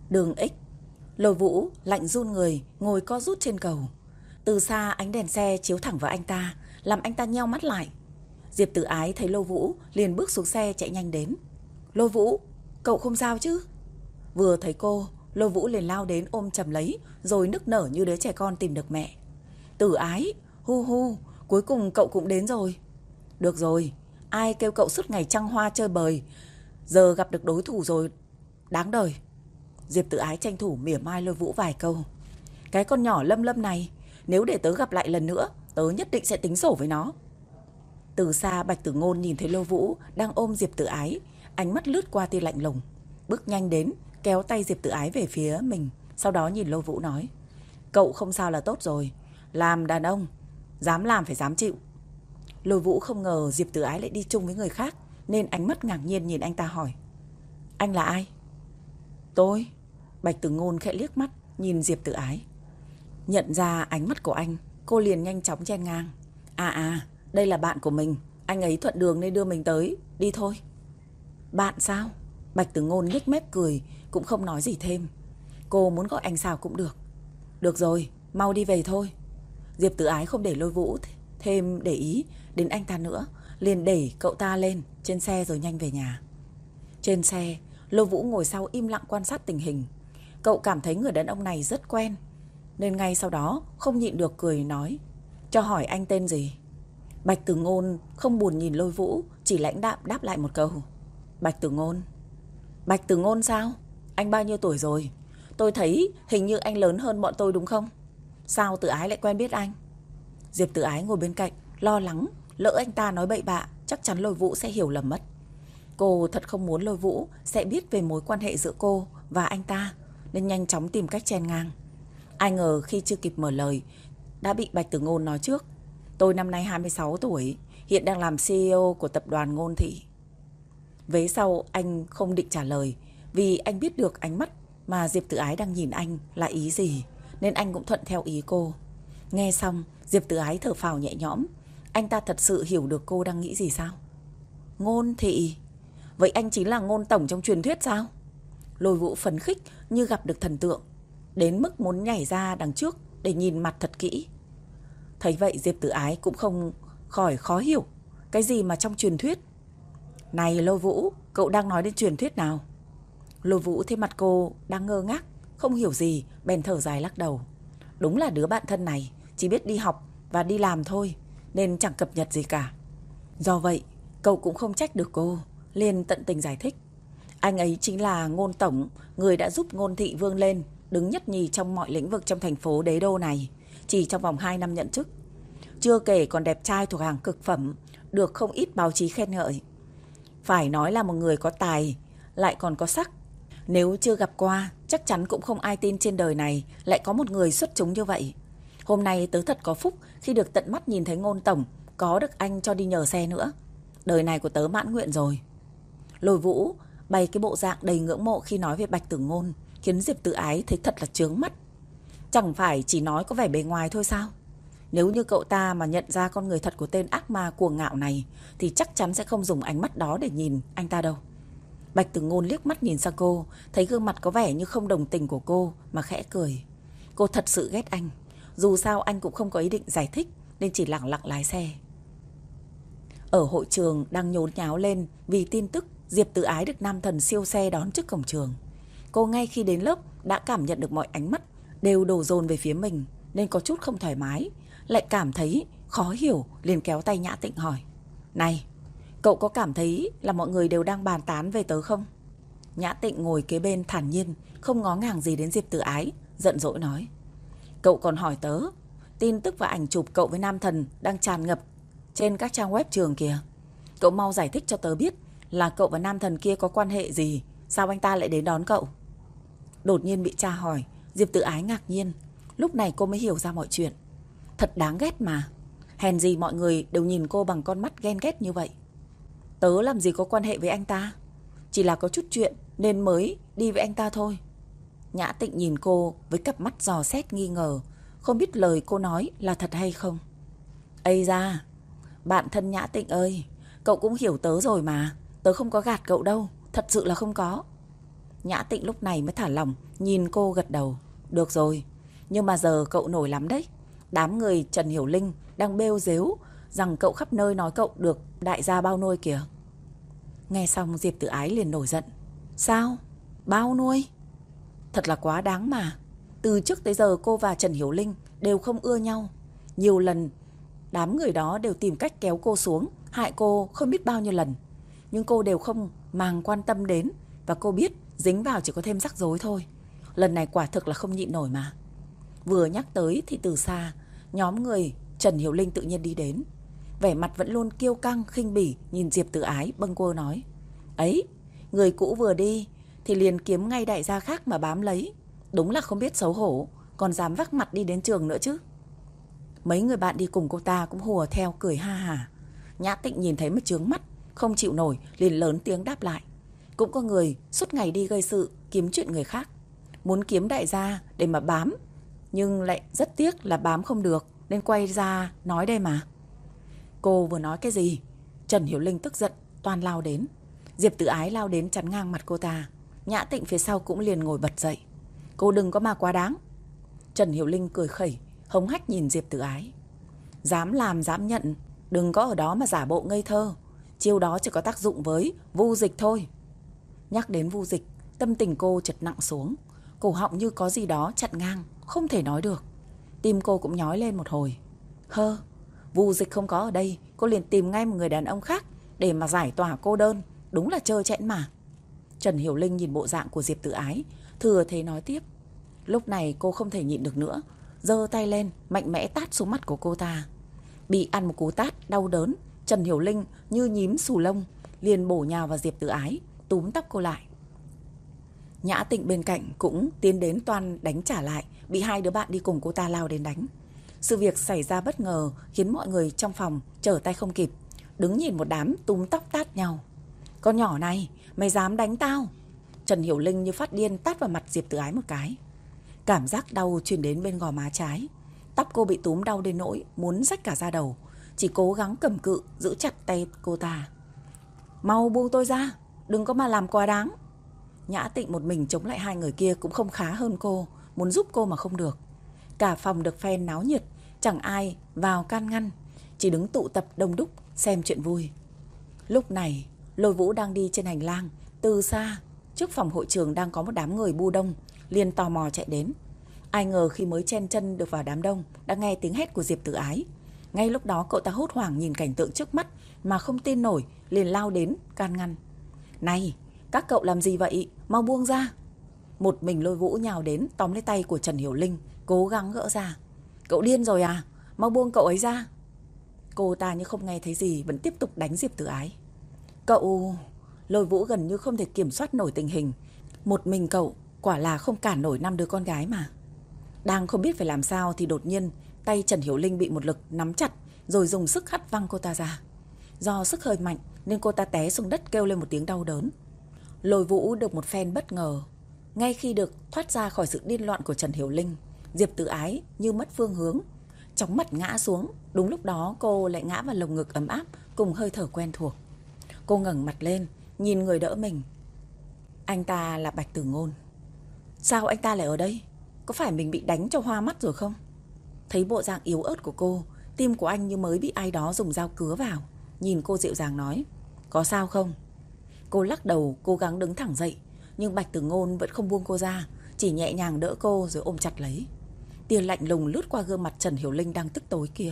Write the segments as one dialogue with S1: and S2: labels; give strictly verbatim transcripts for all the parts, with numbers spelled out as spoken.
S1: Đường X. Lôi Vũ lạnh run người, ngồi co rút trên cầu. Từ xa ánh đèn xe chiếu thẳng vào anh ta, làm anh ta nheo mắt lại. Diệp Tử Ái thấy Lôi Vũ liền bước xuống xe chạy nhanh đến. Lôi Vũ, cậu không sao chứ? Vừa thấy cô, Lôi Vũ liền lao đến ôm chầm lấy, rồi nức nở như đứa trẻ con tìm được mẹ. Tử Ái, hu hu, cuối cùng cậu cũng đến rồi. Được rồi, ai kêu cậu suốt ngày trăng hoa chơi bời, giờ gặp được đối thủ rồi, đáng đời. Diệp Tử Ái tranh thủ mỉa mai Lôi Vũ vài câu. Cái con nhỏ Lâm Lâm này, nếu để tớ gặp lại lần nữa, tớ nhất định sẽ tính sổ với nó. Từ xa Bạch Tử Ngôn nhìn thấy Lôi Vũ đang ôm Diệp Tử Ái, ánh mắt lướt qua tia lạnh lùng, bước nhanh đến, kéo tay Diệp Tử Ái về phía mình, sau đó nhìn Lôi Vũ nói: Cậu không sao là tốt rồi, làm đàn ông, dám làm phải dám chịu. Lôi Vũ không ngờ Diệp Tử Ái lại đi chung với người khác, nên ánh mắt ngạc nhiên nhìn anh ta hỏi: Anh là ai? Tôi. Bạch Tử Ngôn khẽ liếc mắt nhìn Diệp Tử Ái. Nhận ra ánh mắt của anh, cô liền nhanh chóng chen ngang: À à, đây là bạn của mình, anh ấy thuận đường nên đưa mình tới, đi thôi. Bạn sao? Bạch Tử Ngôn nhếch mép cười, cũng không nói gì thêm. Cô muốn gọi anh sao cũng được. Được rồi, mau đi về thôi. Diệp Tử Ái không để Lôi Vũ thêm để ý đến anh ta nữa, liền đẩy cậu ta lên trên xe rồi nhanh về nhà. Trên xe, Lôi Vũ ngồi sau im lặng quan sát tình hình. Cậu cảm thấy người đàn ông này rất quen, nên ngay sau đó không nhịn được cười nói: Cho hỏi anh tên gì? Bạch Tử Ngôn không buồn nhìn Lôi Vũ, chỉ lãnh đạm đáp lại một câu: Bạch Tử Ngôn. Bạch Tử Ngôn sao? Anh bao nhiêu tuổi rồi? Tôi thấy hình như anh lớn hơn bọn tôi đúng không? Sao Tử Ái lại quen biết anh? Diệp Tử Ái ngồi bên cạnh, lo lắng lỡ anh ta nói bậy bạ, chắc chắn Lôi Vũ sẽ hiểu lầm mất. Cô thật không muốn Lôi Vũ sẽ biết về mối quan hệ giữa cô và anh ta, nên nhanh chóng tìm cách chen ngang. Ai ngờ khi chưa kịp mở lời đã bị Bạch Tử Ngôn nói trước: Tôi năm nay hai mươi sáu tuổi, hiện đang làm xê e ô của tập đoàn Ngôn Thị. Vế sau anh không định trả lời, vì anh biết được ánh mắt mà Diệp Tử Ái đang nhìn anh là ý gì, nên anh cũng thuận theo ý cô. Nghe xong, Diệp Tử Ái thở phào nhẹ nhõm. Anh ta thật sự hiểu được cô đang nghĩ gì sao? Ngôn Thị? Vậy anh chính là Ngôn Tổng trong truyền thuyết sao? Lôi Vũ phấn khích như gặp được thần tượng, đến mức muốn nhảy ra đằng trước để nhìn mặt thật kỹ. Thấy vậy Diệp Tử Ái cũng không khỏi khó hiểu. Cái gì mà trong truyền thuyết? Này Lôi Vũ, cậu đang nói đến truyền thuyết nào? Lôi Vũ thấy mặt cô đang ngơ ngác, không hiểu gì, bèn thở dài lắc đầu. Đúng là đứa bạn thân này chỉ biết đi học và đi làm thôi, nên chẳng cập nhật gì cả. Do vậy cậu cũng không trách được cô, liền tận tình giải thích. Anh ấy chính là Ngôn Tổng, người đã giúp Ngôn Thị vươn lên, đứng nhất nhì trong mọi lĩnh vực trong thành phố đế đô này, chỉ trong vòng hai năm nhận chức. Chưa kể còn đẹp trai thuộc hàng cực phẩm, được không ít báo chí khen ngợi. Phải nói là một người có tài, lại còn có sắc. Nếu chưa gặp qua, chắc chắn cũng không ai tin trên đời này lại có một người xuất chúng như vậy. Hôm nay tớ thật có phúc khi được tận mắt nhìn thấy Ngôn Tổng, có được anh cho đi nhờ xe nữa. Đời này của tớ mãn nguyện rồi. Lôi Vũ bày cái bộ dạng đầy ngưỡng mộ khi nói về Bạch Tử Ngôn, khiến Diệp Tử Ái thấy thật là chướng mắt. Chẳng phải chỉ nói có vẻ bề ngoài thôi sao? Nếu như cậu ta mà nhận ra con người thật của tên ác ma cuồng ngạo này, thì chắc chắn sẽ không dùng ánh mắt đó để nhìn anh ta đâu. Bạch Tử Ngôn liếc mắt nhìn sang cô, thấy gương mặt có vẻ như không đồng tình của cô mà khẽ cười. Cô thật sự ghét anh. Dù sao anh cũng không có ý định giải thích, nên chỉ lặng lặng lái xe. Ở hội trường đang nhốn nháo lên vì tin tức Diệp Tử Ái được nam thần siêu xe đón trước cổng trường. Cô ngay khi đến lớp đã cảm nhận được mọi ánh mắt đều đổ dồn về phía mình, nên có chút không thoải mái, lại cảm thấy khó hiểu, liền kéo tay Nhã Tịnh hỏi: Này, cậu có cảm thấy là mọi người đều đang bàn tán về tớ không? Nhã Tịnh ngồi kế bên thản nhiên, không ngó ngàng gì đến Diệp Tử Ái, giận dỗi nói: Cậu còn hỏi tớ? Tin tức và ảnh chụp cậu với nam thần đang tràn ngập trên các trang web trường kìa. Cậu mau giải thích cho tớ biết là cậu và nam thần kia có quan hệ gì, sao anh ta lại đến đón cậu? Đột nhiên bị tra hỏi, Diệp Tử Ái ngạc nhiên. Lúc này cô mới hiểu ra mọi chuyện. Thật đáng ghét mà. Hèn gì mọi người đều nhìn cô bằng con mắt ghen ghét như vậy. Tớ làm gì có quan hệ với anh ta, chỉ là có chút chuyện nên mới đi với anh ta thôi. Nhã Tịnh nhìn cô với cặp mắt dò xét nghi ngờ, không biết lời cô nói là thật hay không. Ây da, bạn thân Nhã Tịnh ơi, cậu cũng hiểu tớ rồi mà. Tớ không có gạt cậu đâu, thật sự là không có. Nhã Tịnh lúc này mới thả lỏng, nhìn cô gật đầu. Được rồi, nhưng mà giờ cậu nổi lắm đấy. Đám người Trần Hiểu Linh đang bêu dếu rằng cậu khắp nơi nói cậu được đại gia bao nuôi kìa. Nghe xong Diệp Tử Ái liền nổi giận. Sao? Bao nuôi? Thật là quá đáng mà. Từ trước tới giờ cô và Trần Hiểu Linh đều không ưa nhau. Nhiều lần đám người đó đều tìm cách kéo cô xuống, hại cô không biết bao nhiêu lần. Nhưng cô đều không màng quan tâm đến. Và cô biết dính vào chỉ có thêm rắc rối thôi. Lần này quả thực là không nhịn nổi mà. Vừa nhắc tới thì từ xa, nhóm người Trần Hiểu Linh tự nhiên đi đến. Vẻ mặt vẫn luôn kiêu căng, khinh bỉ, nhìn Diệp Tử Ái bâng quơ nói. Ấy, người cũ vừa đi thì liền kiếm ngay đại gia khác mà bám lấy. Đúng là không biết xấu hổ, còn dám vác mặt đi đến trường nữa chứ. Mấy người bạn đi cùng cô ta cũng hùa theo cười ha hả. Nhã Tịnh nhìn thấy mà chướng mắt, không chịu nổi liền lớn tiếng đáp lại. Cũng có người suốt ngày đi gây sự, kiếm chuyện người khác, muốn kiếm đại gia để mà bám, nhưng lại rất tiếc là bám không được, nên quay ra nói đây mà. Cô vừa nói cái gì? Trần Hiểu Linh tức giận toan lao đến. Diệp Tử Ái lao đến chắn ngang mặt cô ta. Nhã Tịnh phía sau cũng liền ngồi bật dậy. Cô đừng có mà quá đáng. Trần Hiểu Linh cười khẩy, hống hách nhìn Diệp Tử Ái. Dám làm dám nhận, đừng có ở đó mà giả bộ ngây thơ. Chiêu đó chỉ có tác dụng với Vu Dịch thôi. Nhắc đến Vu Dịch, tâm tình cô chợt nặng xuống. Cổ họng như có gì đó chặn ngang, không thể nói được. Tim cô cũng nhói lên một hồi. Hơ, Vu Dịch không có ở đây, cô liền tìm ngay một người đàn ông khác để mà giải tỏa cô đơn. Đúng là trơ trẽn mà. Trần Hiểu Linh nhìn bộ dạng của Diệp Tử Ái, thừa thế nói tiếp. Lúc này cô không thể nhịn được nữa, giơ tay lên mạnh mẽ tát xuống mắt của cô ta. Bị ăn một cú tát đau đớn, Trần Hiểu Linh như nhím xù lông, liền bổ nhào vào Diệp Tử Ái, túm tóc cô lại. Nhã Tịnh bên cạnh cũng tiến đến toan đánh trả lại, bị hai đứa bạn đi cùng cô ta lao đến đánh. Sự việc xảy ra bất ngờ khiến mọi người trong phòng trở tay không kịp, đứng nhìn một đám túm tóc tát nhau. Con nhỏ này, mày dám đánh tao? Trần Hiểu Linh như phát điên tát vào mặt Diệp Tử Ái một cái. Cảm giác đau truyền đến bên gò má trái. Tóc cô bị túm đau đến nỗi muốn rách cả da đầu, chỉ cố gắng cầm cự giữ chặt tay cô ta. Mau buông tôi ra, đừng có mà làm quá đáng. Nhã Tịnh một mình chống lại hai người kia cũng không khá hơn cô, muốn giúp cô mà không được. Cả phòng được phen náo nhiệt, chẳng ai vào can ngăn, chỉ đứng tụ tập đông đúc xem chuyện vui. Lúc này Lôi Vũ đang đi trên hành lang, từ xa trước phòng hội trường đang có một đám người bu đông, liền tò mò chạy đến. Ai ngờ khi mới chen chân được vào đám đông, đã nghe tiếng hét của Diệp Tử Ái. Ngay lúc đó cậu ta hốt hoảng nhìn cảnh tượng trước mắt mà không tin nổi, liền lao đến can ngăn. Này, các cậu làm gì vậy? Mau buông ra. Một mình Lôi Vũ nhào đến tóm lấy tay của Trần Hiểu Linh, cố gắng gỡ ra. Cậu điên rồi à? Mau buông cậu ấy ra. Cô ta như không nghe thấy gì, vẫn tiếp tục đánh Diệp Tử Ái. Cậu... Lôi Vũ gần như không thể kiểm soát nổi tình hình. Một mình cậu quả là không cản nổi năm đứa con gái mà. Đang không biết phải làm sao thì đột nhiên tay Trần Hiểu Linh bị một lực nắm chặt, rồi dùng sức hất văng cô ta ra. Do sức hơi mạnh nên cô ta té xuống đất kêu lên một tiếng đau đớn. Lôi Vũ được một phen bất ngờ. Ngay khi được thoát ra khỏi sự điên loạn của Trần Hiểu Linh, Diệp Tử Ái như mất phương hướng, chóng mặt ngã xuống. Đúng lúc đó cô lại ngã vào lồng ngực ấm áp cùng hơi thở quen thuộc. Cô ngẩng mặt lên, nhìn người đỡ mình. Anh ta là Bạch Tử Ngôn. Sao anh ta lại ở đây? Có phải mình bị đánh cho hoa mắt rồi không? Thấy bộ dạng yếu ớt của cô, tim của anh như mới bị ai đó dùng dao cứa vào. Nhìn cô dịu dàng nói, có sao không? Cô lắc đầu cố gắng đứng thẳng dậy, nhưng Bạch Tử Ngôn vẫn không buông cô ra, chỉ nhẹ nhàng đỡ cô rồi ôm chặt lấy. Tia lạnh lùng lướt qua gương mặt Trần Hiểu Linh đang tức tối kia.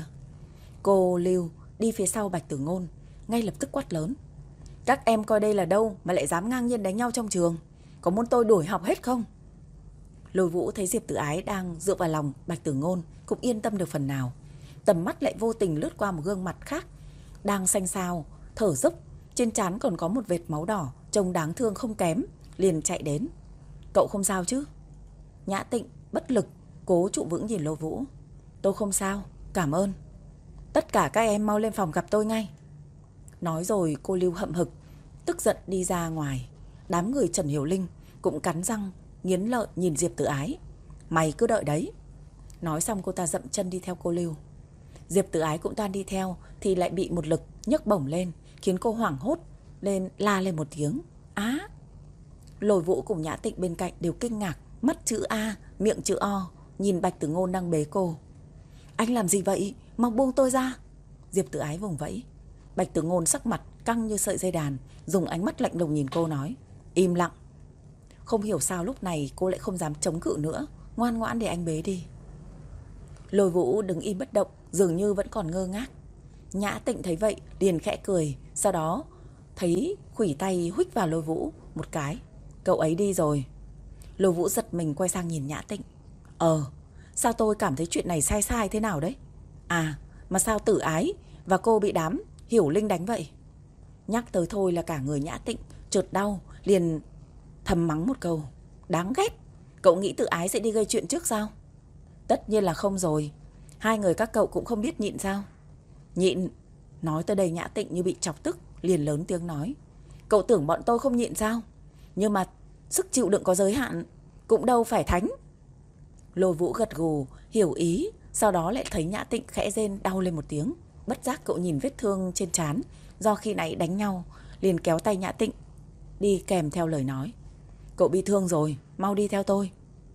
S1: Cô Lưu đi phía sau Bạch Tử Ngôn, ngay lập tức quát lớn. Các em coi đây là đâu mà lại dám ngang nhiên đánh nhau trong trường? Có muốn tôi đuổi học hết không? Lôi Vũ thấy Diệp Tử Ái đang dựa vào lòng Bạch Tử Ngôn cũng yên tâm được phần nào. Tầm mắt lại vô tình lướt qua một gương mặt khác, đang xanh xao, thở dốc, trên trán còn có một vệt máu đỏ, trông đáng thương không kém, liền chạy đến. Cậu không sao chứ? Nhã Tịnh bất lực cố trụ vững nhìn Lôi Vũ. Tôi không sao, cảm ơn. Tất cả các em mau lên phòng gặp tôi ngay. Nói rồi cô Lưu hậm hực, tức giận đi ra ngoài. Đám người Trần Hiểu Linh cũng cắn răng nghiến lợi nhìn Diệp Tử Ái. Mày cứ đợi đấy. Nói xong cô ta dậm chân đi theo cô Lưu. Diệp Tử Ái cũng toan đi theo thì lại bị một lực nhấc bổng lên, khiến cô hoảng hốt lên la lên một tiếng. Á! Lôi Vũ cùng Nhã Tịnh bên cạnh đều kinh ngạc, mắt chữ A, miệng chữ O, nhìn Bạch Tử Ngôn đang bế cô. Anh làm gì vậy? Mau buông tôi ra. Diệp Tử Ái vùng vẫy. Bạch Tử Ngôn sắc mặt căng như sợi dây đàn, dùng ánh mắt lạnh lùng nhìn cô nói. Im lặng. Không hiểu sao lúc này cô lại không dám chống cự nữa, ngoan ngoãn để anh bế đi. Lôi Vũ đứng im bất động, dường như vẫn còn ngơ ngác. Nhã Tịnh thấy vậy liền khẽ cười, sau đó thấy khuỷu tay huých vào Lôi Vũ một cái. Cậu ấy đi rồi. Lôi Vũ giật mình quay sang nhìn Nhã Tịnh. Ờ, sao tôi cảm thấy chuyện này sai sai thế nào đấy? À, mà sao Tử Ái và cô bị đám Hiểu Linh đánh vậy? Nhắc tới thôi là cả người Nhã Tịnh chợt đau, liền thầm mắng một câu. Đáng ghét, cậu nghĩ Tử Ái sẽ đi gây chuyện trước sao? Tất nhiên là không rồi. Hai người các cậu cũng không biết nhịn sao? Nhịn. Nói tới đây Nhã Tịnh như bị chọc tức, liền lớn tiếng nói. Cậu tưởng bọn tôi không nhịn sao? Nhưng mà sức chịu đựng có giới hạn, cũng đâu phải thánh. Lôi Vũ gật gù, hiểu ý, sau đó lại thấy Nhã Tịnh khẽ rên đau lên một tiếng. Bất giác cậu nhìn vết thương trên trán, do khi nãy đánh nhau, liền kéo tay Nhã Tịnh đi kèm theo lời nói. Cậu bị thương rồi, mau đi theo tôi.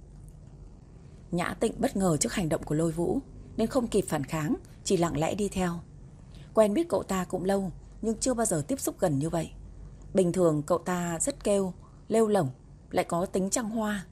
S1: Nhã Tịnh bất ngờ trước hành động của Lôi Vũ, nên không kịp phản kháng, chỉ lặng lẽ đi theo. Quen biết cậu ta cũng lâu, nhưng chưa bao giờ tiếp xúc gần như vậy. Bình thường cậu ta rất kêu, lêu lổng, lại có tính trăng hoa,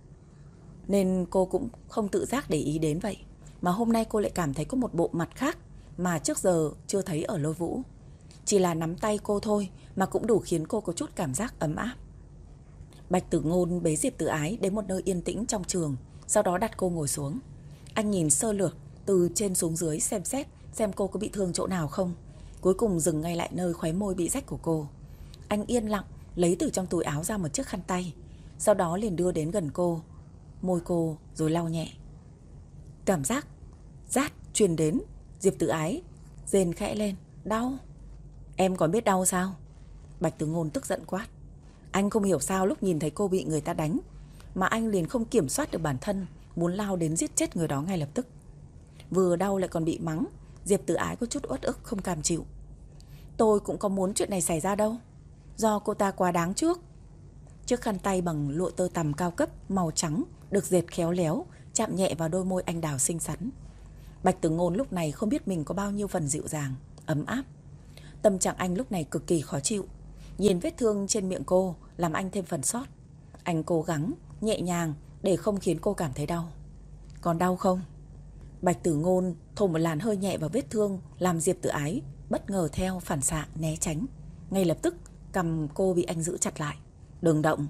S1: nên cô cũng không tự giác để ý đến vậy. Mà hôm nay cô lại cảm thấy có một bộ mặt khác mà trước giờ chưa thấy ở Lôi Vũ. Chỉ là nắm tay cô thôi mà cũng đủ khiến cô có chút cảm giác ấm áp. Bạch Tử Ngôn bế Diệp Tử Ái đến một nơi yên tĩnh trong trường, sau đó đặt cô ngồi xuống. Anh nhìn sơ lược từ trên xuống dưới, xem xét xem cô có bị thương chỗ nào không. Cuối cùng dừng ngay lại nơi khóe môi bị rách của cô. Anh yên lặng lấy từ trong túi áo ra một chiếc khăn tay, sau đó liền đưa đến gần cô, môi cô rồi lau nhẹ. Cảm giác rát truyền đến. Diệp Tử Ái rên khẽ lên. Đau. Em còn biết đau sao? Bạch Tử Ngôn tức giận quát. Anh không hiểu sao lúc nhìn thấy cô bị người ta đánh mà anh liền không kiểm soát được bản thân, muốn lao đến giết chết người đó ngay lập tức. Vừa đau lại còn bị mắng. Diệp Tử Ái có chút uất ức không cam chịu. Tôi cũng có muốn chuyện này xảy ra đâu, do cô ta quá đáng trước. Chiếc khăn tay bằng lụa tơ tằm cao cấp màu trắng được dệt khéo léo chạm nhẹ vào đôi môi anh đào xinh xắn. Bạch Tử Ngôn lúc này không biết mình có bao nhiêu phần dịu dàng, ấm áp. Tâm trạng anh lúc này cực kỳ khó chịu. Nhìn vết thương trên miệng cô làm anh thêm phần sót. Anh cố gắng nhẹ nhàng để không khiến cô cảm thấy đau. Còn đau không? Bạch Tử Ngôn thổi một làn hơi nhẹ vào vết thương, làm Diệp Tử Ái bất ngờ theo phản xạ né tránh. Ngay lập tức cầm cô bị anh giữ chặt lại. Đừng động.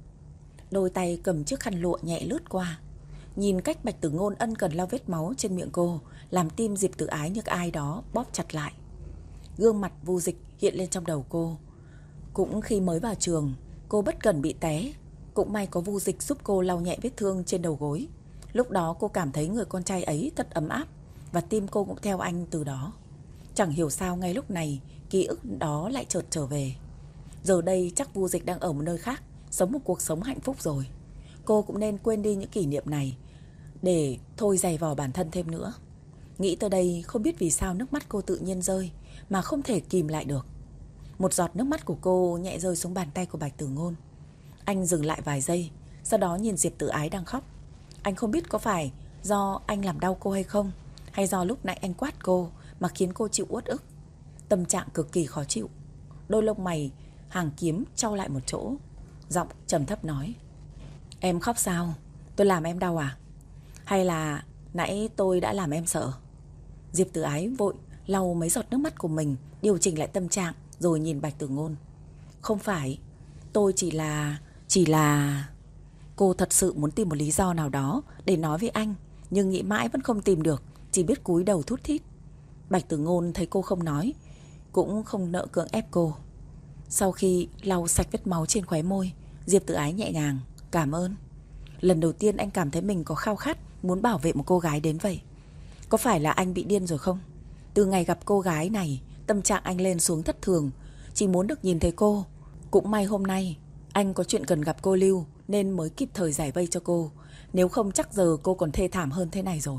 S1: Đôi tay cầm chiếc khăn lụa nhẹ lướt qua. Nhìn cách Bạch Tử Ngôn ân cần lau vết máu trên miệng cô, làm tim Diệp Tử Ái như ai đó bóp chặt lại. Gương mặt Vu Dịch hiện lên trong đầu cô. Cũng khi mới vào trường, cô bất cẩn bị té, cũng may có Vu Dịch giúp cô lau nhẹ vết thương trên đầu gối. Lúc đó cô cảm thấy người con trai ấy thật ấm áp, và tim cô cũng theo anh từ đó. Chẳng hiểu sao ngay lúc này ký ức đó lại chợt trở về. Giờ đây chắc Vu Dịch đang ở một nơi khác, sống một cuộc sống hạnh phúc rồi. Cô cũng nên quên đi những kỷ niệm này, để thôi giày vò bản thân thêm nữa. Nghĩ tới đây không biết vì sao nước mắt cô tự nhiên rơi, mà không thể kìm lại được. Một giọt nước mắt của cô nhẹ rơi xuống bàn tay của Bạch Tử Ngôn. Anh dừng lại vài giây, sau đó nhìn Diệp Tử Ái đang khóc. Anh không biết có phải do anh làm đau cô hay không, hay do lúc nãy anh quát cô mà khiến cô chịu uất ức. Tâm trạng cực kỳ khó chịu. Đôi lông mày hàng kiếm chau lại một chỗ, giọng trầm thấp nói. Em khóc sao? Tôi làm em đau à? Hay là nãy tôi đã làm em sợ? Diệp Tử Ái vội lau mấy giọt nước mắt của mình, điều chỉnh lại tâm trạng, rồi nhìn Bạch Tử Ngôn. Không phải, tôi chỉ là... Chỉ là... Cô thật sự muốn tìm một lý do nào đó để nói với anh, nhưng nghĩ mãi vẫn không tìm được, chỉ biết cúi đầu thút thít. Bạch Tử Ngôn thấy cô không nói, cũng không nỡ cưỡng ép cô. Sau khi lau sạch vết máu trên khóe môi, Diệp Tử Ái nhẹ nhàng. Cảm ơn. Lần đầu tiên anh cảm thấy mình có khao khát muốn bảo vệ một cô gái đến vậy. Có phải là anh bị điên rồi không? Từ ngày gặp cô gái này, tâm trạng anh lên xuống thất thường, chỉ muốn được nhìn thấy cô. Cũng may hôm nay anh có chuyện cần gặp cô Lưu, nên mới kịp thời giải vây cho cô. Nếu không chắc giờ cô còn thê thảm hơn thế này rồi.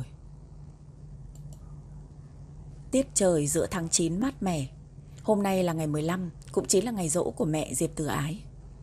S1: Tiết trời giữa tháng chín mát mẻ. Hôm nay là ngày mười lăm, cũng chính là ngày giỗ của mẹ Diệp Tử Ái.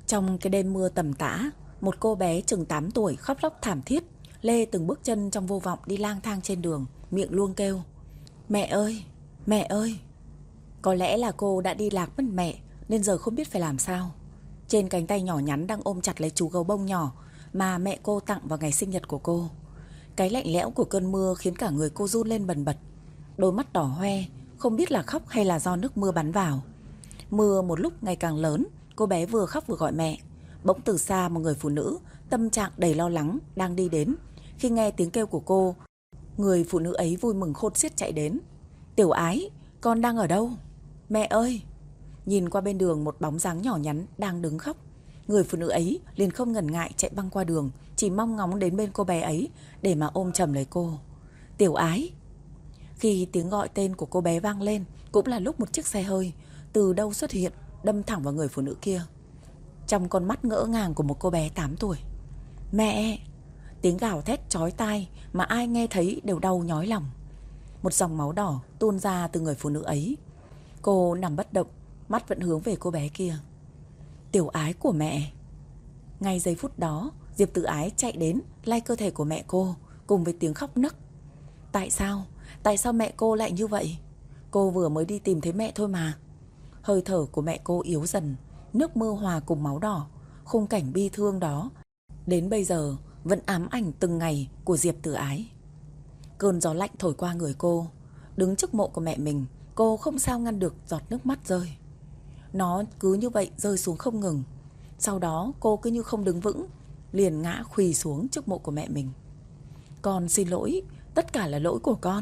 S1: Trong cái đêm mưa tầm tã, một cô bé chừng tám tuổi khóc lóc thảm thiết, lê từng bước chân trong vô vọng đi lang thang trên đường, miệng luôn kêu: "Mẹ ơi, mẹ ơi." Có lẽ là cô đã đi lạc mất mẹ nên giờ không biết phải làm sao. Trên cánh tay nhỏ nhắn đang ôm chặt lấy chú gấu bông nhỏ mà mẹ cô tặng vào ngày sinh nhật của cô. Cái lạnh lẽo của cơn mưa khiến cả người cô run lên bần bật. Đôi mắt đỏ hoe, không biết là khóc hay là do nước mưa bắn vào. Mưa một lúc ngày càng lớn, cô bé vừa khóc vừa gọi mẹ. Bỗng từ xa một người phụ nữ tâm trạng đầy lo lắng đang đi đến. Khi nghe tiếng kêu của cô, người phụ nữ ấy vui mừng khôn xiết chạy đến. "Tiểu Ái, con đang ở đâu? Mẹ ơi!" Nhìn qua bên đường một bóng dáng nhỏ nhắn đang đứng khóc. Người phụ nữ ấy liền không ngần ngại chạy băng qua đường, chỉ mong ngóng đến bên cô bé ấy để mà ôm chầm lấy cô. "Tiểu Ái!" Khi tiếng gọi tên của cô bé vang lên, cũng là lúc một chiếc xe hơi từ đâu xuất hiện, đâm thẳng vào người phụ nữ kia. Trong con mắt ngỡ ngàng của một cô bé tám tuổi. "Mẹ!" Tiếng gào thét chói tai mà ai nghe thấy đều đau nhói lòng. Một dòng máu đỏ tuôn ra từ người phụ nữ ấy. Cô nằm bất động, mắt vẫn hướng về cô bé kia. "Tiểu Ái của mẹ!" Ngay giây phút đó, Diệp Tử Ái chạy đến lay cơ thể của mẹ cô cùng với tiếng khóc nấc. Tại sao? Tại sao mẹ cô lại như vậy? Cô vừa mới đi tìm thấy mẹ thôi mà. Hơi thở của mẹ cô yếu dần, nước mưa hòa cùng máu đỏ. Khung cảnh bi thương đó đến bây giờ vẫn ám ảnh từng ngày của Diệp Tử Ái. Cơn gió lạnh thổi qua người cô. Đứng trước mộ của mẹ mình, cô không sao ngăn được giọt nước mắt rơi. Nó cứ như vậy rơi xuống không ngừng. Sau đó cô cứ như không đứng vững, liền ngã khuỳ xuống trước mộ của mẹ mình. "Con xin lỗi, tất cả là lỗi của con."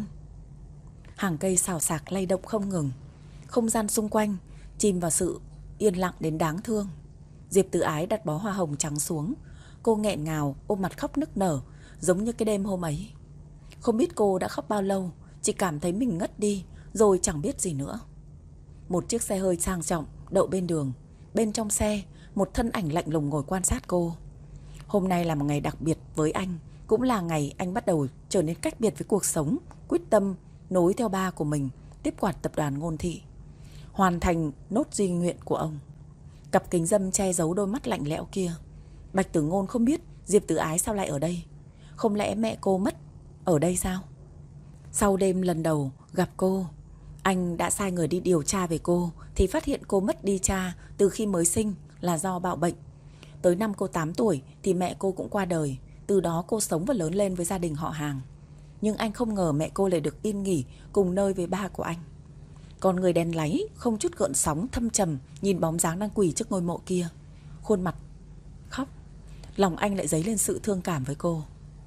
S1: Hàng cây xào xạc lay động không ngừng. Không gian xung quanh chìm vào sự yên lặng đến đáng thương. Diệp Tử Ái đặt bó hoa hồng trắng xuống. Cô nghẹn ngào ôm mặt khóc nức nở, giống như cái đêm hôm ấy. Không biết cô đã khóc bao lâu, chỉ cảm thấy mình ngất đi, rồi chẳng biết gì nữa. Một chiếc xe hơi sang trọng đậu bên đường. Bên trong xe, một thân ảnh lạnh lùng ngồi quan sát cô. Hôm nay là một ngày đặc biệt với anh, cũng là ngày anh bắt đầu trở nên cách biệt với cuộc sống, quyết tâm nối theo ba của mình, tiếp quản tập đoàn Ngôn Thị, hoàn thành nốt di nguyện của ông. Cặp kính râm che giấu đôi mắt lạnh lẽo kia. Bạch Tử Ngôn không biết Diệp Tử Ái sao lại ở đây. Không lẽ mẹ cô mất ở đây sao? Sau đêm lần đầu gặp cô, anh đã sai người đi điều tra về cô, thì phát hiện cô mất đi cha từ khi mới sinh là do bạo bệnh. Tới năm cô tám tuổi thì mẹ cô cũng qua đời. Từ đó cô sống và lớn lên với gia đình họ hàng. Nhưng anh không ngờ mẹ cô lại được yên nghỉ cùng nơi với ba của anh. Còn người đen láy không chút gợn sóng thâm trầm nhìn bóng dáng đang quỳ trước ngôi mộ kia, khuôn mặt khóc. Lòng anh lại dấy lên sự thương cảm với cô.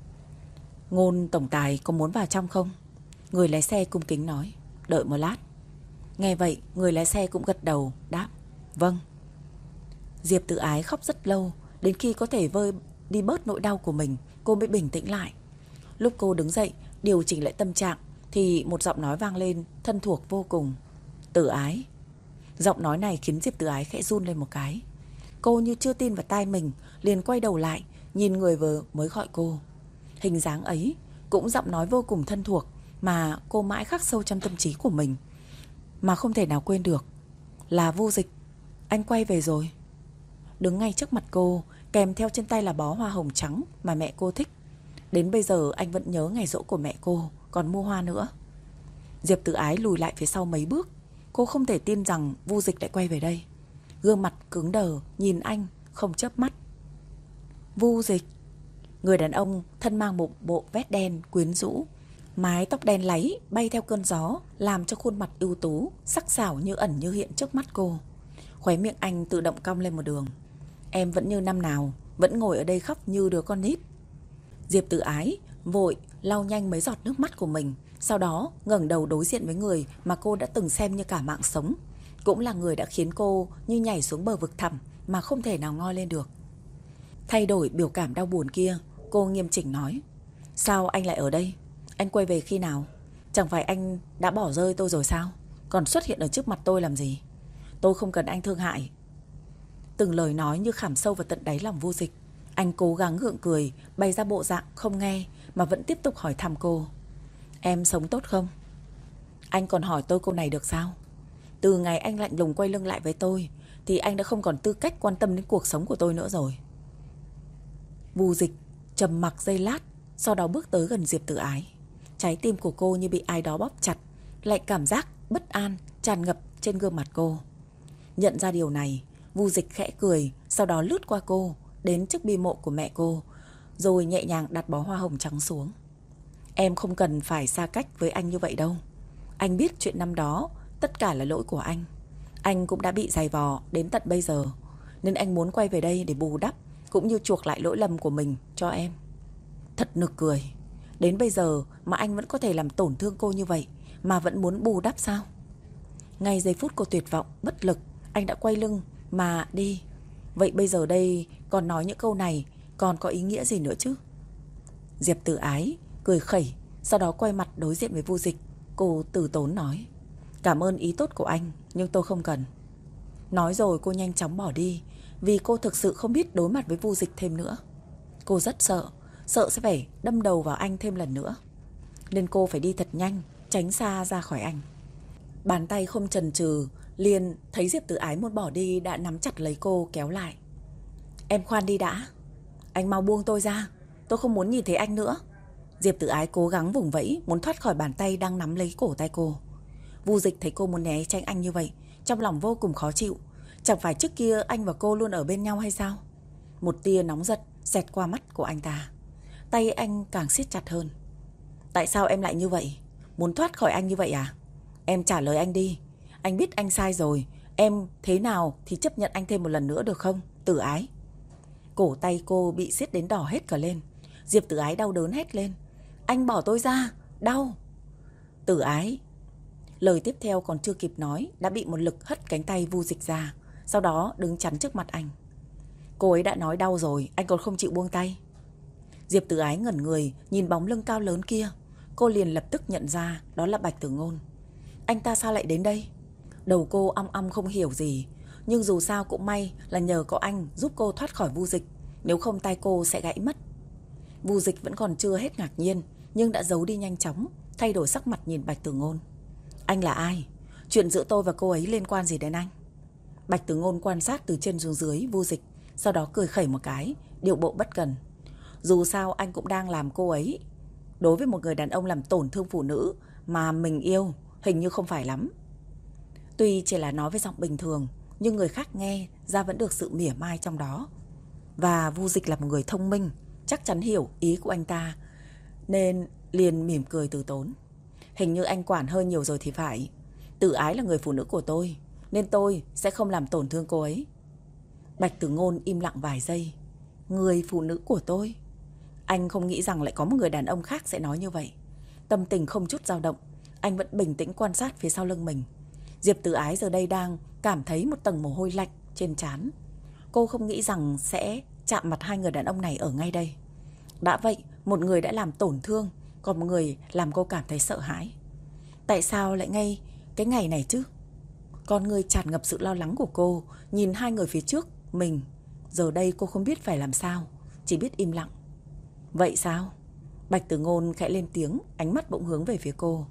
S1: "Ngôn tổng tài có muốn vào trong không?" Người lái xe cung kính nói. "Đợi một lát." Nghe vậy, người lái xe cũng gật đầu đáp "Vâng." Diệp Tử Ái khóc rất lâu, đến khi có thể vơi đi bớt nỗi đau của mình, cô mới bình tĩnh lại. Lúc cô đứng dậy điều chỉnh lại tâm trạng thì một giọng nói vang lên thân thuộc vô cùng. "Tử Ái." Giọng nói này khiến Diệp Tử Ái khẽ run lên một cái. Cô như chưa tin vào tai mình, liền quay đầu lại nhìn người vừa mới gọi cô. Hình dáng ấy, cũng giọng nói vô cùng thân thuộc mà cô mãi khắc sâu trong tâm trí của mình, mà không thể nào quên được. Là Vô Dịch. Anh quay về rồi. Đứng ngay trước mặt cô, kèm theo trên tay là bó hoa hồng trắng mà mẹ cô thích. Đến bây giờ anh vẫn nhớ ngày giỗ của mẹ cô, còn mua hoa nữa. Diệp Tử Ái lùi lại phía sau mấy bước. Cô không thể tin rằng Vô Dịch lại quay về đây. Gương mặt cứng đờ nhìn anh không chớp mắt. Vô Dịch. Người đàn ông thân mang một bộ vest đen quyến rũ, mái tóc đen láy bay theo cơn gió, làm cho khuôn mặt ưu tú, sắc sảo như ẩn như hiện trước mắt cô. Khóe miệng anh tự động cong lên một đường. Em vẫn như năm nào, vẫn ngồi ở đây khóc như đứa con nít. Diệp Tử Ái vội lau nhanh mấy giọt nước mắt của mình, sau đó ngẩng đầu đối diện với người mà cô đã từng xem như cả mạng sống, cũng là người đã khiến cô như nhảy xuống bờ vực thẳm mà không thể nào ngoi lên được. Thay đổi biểu cảm đau buồn kia, cô nghiêm chỉnh nói: Sao anh lại ở đây? Anh quay về khi nào? Chẳng phải anh đã bỏ rơi tôi rồi sao? Còn xuất hiện ở trước mặt tôi làm gì? Tôi không cần anh thương hại. Từng lời nói như khảm sâu vào tận đáy lòng Vô Dịch. Anh cố gắng gượng cười, bày ra bộ dạng không nghe mà vẫn tiếp tục hỏi thăm cô: Em sống tốt không? Anh còn hỏi tôi câu này được sao? Từ ngày anh lạnh lùng quay lưng lại với tôi thì anh đã không còn tư cách quan tâm đến cuộc sống của tôi nữa rồi. Vu Dịch trầm mặc giây lát, sau đó bước tới gần Diệp Tử Ái. Trái tim của cô như bị ai đó bóp chặt, lại cảm giác bất an tràn ngập trên gương mặt cô. Nhận ra điều này, Vu Dịch khẽ cười, sau đó lướt qua cô, đến trước bia mộ của mẹ cô, rồi nhẹ nhàng đặt bó hoa hồng trắng xuống. Em không cần phải xa cách với anh như vậy đâu. Anh biết chuyện năm đó tất cả là lỗi của anh. Anh cũng đã bị giày vò đến tận bây giờ, nên anh muốn quay về đây để bù đắp, cũng như chuộc lại lỗi lầm của mình cho em. Thật nực cười. Đến bây giờ mà anh vẫn có thể làm tổn thương cô như vậy, mà vẫn muốn bù đắp sao? Ngay giây phút cô tuyệt vọng, bất lực, anh đã quay lưng mà đi. Vậy bây giờ đây còn nói những câu này còn có ý nghĩa gì nữa chứ? Diệp Tử Ái cười khẩy, sau đó quay mặt đối diện với Vu Dịch. Cô từ tốn nói: Cảm ơn ý tốt của anh, nhưng tôi không cần. Nói rồi cô nhanh chóng bỏ đi, vì cô thực sự không biết đối mặt với Vu Dịch thêm nữa. Cô rất sợ, sợ sẽ phải đâm đầu vào anh thêm lần nữa, nên cô phải đi thật nhanh, tránh xa ra khỏi anh. Bàn tay không chần chừ, liền thấy Diệp Tử Ái muốn bỏ đi đã nắm chặt lấy cô kéo lại. Em khoan đi đã. Anh mau buông tôi ra, tôi không muốn nhìn thấy anh nữa. Diệp Tử Ái cố gắng vùng vẫy, muốn thoát khỏi bàn tay đang nắm lấy cổ tay cô. Vu Dịch thấy cô muốn né tránh anh như vậy, trong lòng vô cùng khó chịu. Chẳng phải trước kia anh và cô luôn ở bên nhau hay sao? Một tia nóng giật xẹt qua mắt của anh ta. Tay anh càng siết chặt hơn. Tại sao em lại như vậy? Muốn thoát khỏi anh như vậy à? Em trả lời anh đi. Anh biết anh sai rồi, em thế nào thì chấp nhận anh thêm một lần nữa được không, Tử Ái? Cổ tay cô bị siết đến đỏ hết cả lên. Diệp Tử Ái đau đớn hét lên: Anh bỏ tôi ra, đau. Tử Ái. Lời tiếp theo còn chưa kịp nói đã bị một lực hất cánh tay Vu Dịch ra, sau đó đứng chắn trước mặt anh. Cô ấy đã nói đau rồi, anh còn không chịu buông tay. Diệp Tử Ái ngẩn người nhìn bóng lưng cao lớn kia. Cô liền lập tức nhận ra đó là Bạch Tử Ngôn. Anh ta sao lại đến đây? Đầu cô ong ong không hiểu gì, nhưng dù sao cũng may là nhờ có anh giúp cô thoát khỏi Vu Dịch, nếu không tay cô sẽ gãy mất. Vu Dịch vẫn còn chưa hết ngạc nhiên, nhưng đã giấu đi nhanh chóng, thay đổi sắc mặt nhìn Bạch Tử Ngôn. Anh là ai? Chuyện giữa tôi và cô ấy liên quan gì đến anh? Bạch Tử Ngôn quan sát từ trên xuống dưới Vu Dịch, sau đó cười khẩy một cái, điệu bộ bất cần. Dù sao anh cũng đang làm cô ấy. Đối với một người đàn ông làm tổn thương phụ nữ mà mình yêu, hình như không phải lắm. Tuy chỉ là nói với giọng bình thường, nhưng người khác nghe ra vẫn được sự mỉa mai trong đó. Và Vu Dịch là một người thông minh, chắc chắn hiểu ý của anh ta, nên liền mỉm cười từ tốn. Hình như anh quản hơi nhiều rồi thì phải. Tử Ái là người phụ nữ của tôi, nên tôi sẽ không làm tổn thương cô ấy. Bạch Tử Ngôn im lặng vài giây. Người phụ nữ của tôi? Anh không nghĩ rằng lại có một người đàn ông khác sẽ nói như vậy. Tâm tình không chút dao động, anh vẫn bình tĩnh quan sát phía sau lưng mình. Diệp Tử Ái giờ đây đang cảm thấy một tầng mồ hôi lạnh trên trán. Cô không nghĩ rằng sẽ chạm mặt hai người đàn ông này ở ngay đây. Đã vậy, một người đã làm tổn thương, còn một người làm cô cảm thấy sợ hãi. Tại sao lại ngay cái ngày này chứ? Con người tràn ngập sự lo lắng của cô nhìn hai người phía trước mình. Giờ đây cô không biết phải làm sao, chỉ biết im lặng. Vậy sao? Bạch Tử Ngôn khẽ lên tiếng, ánh mắt bỗng hướng về phía cô.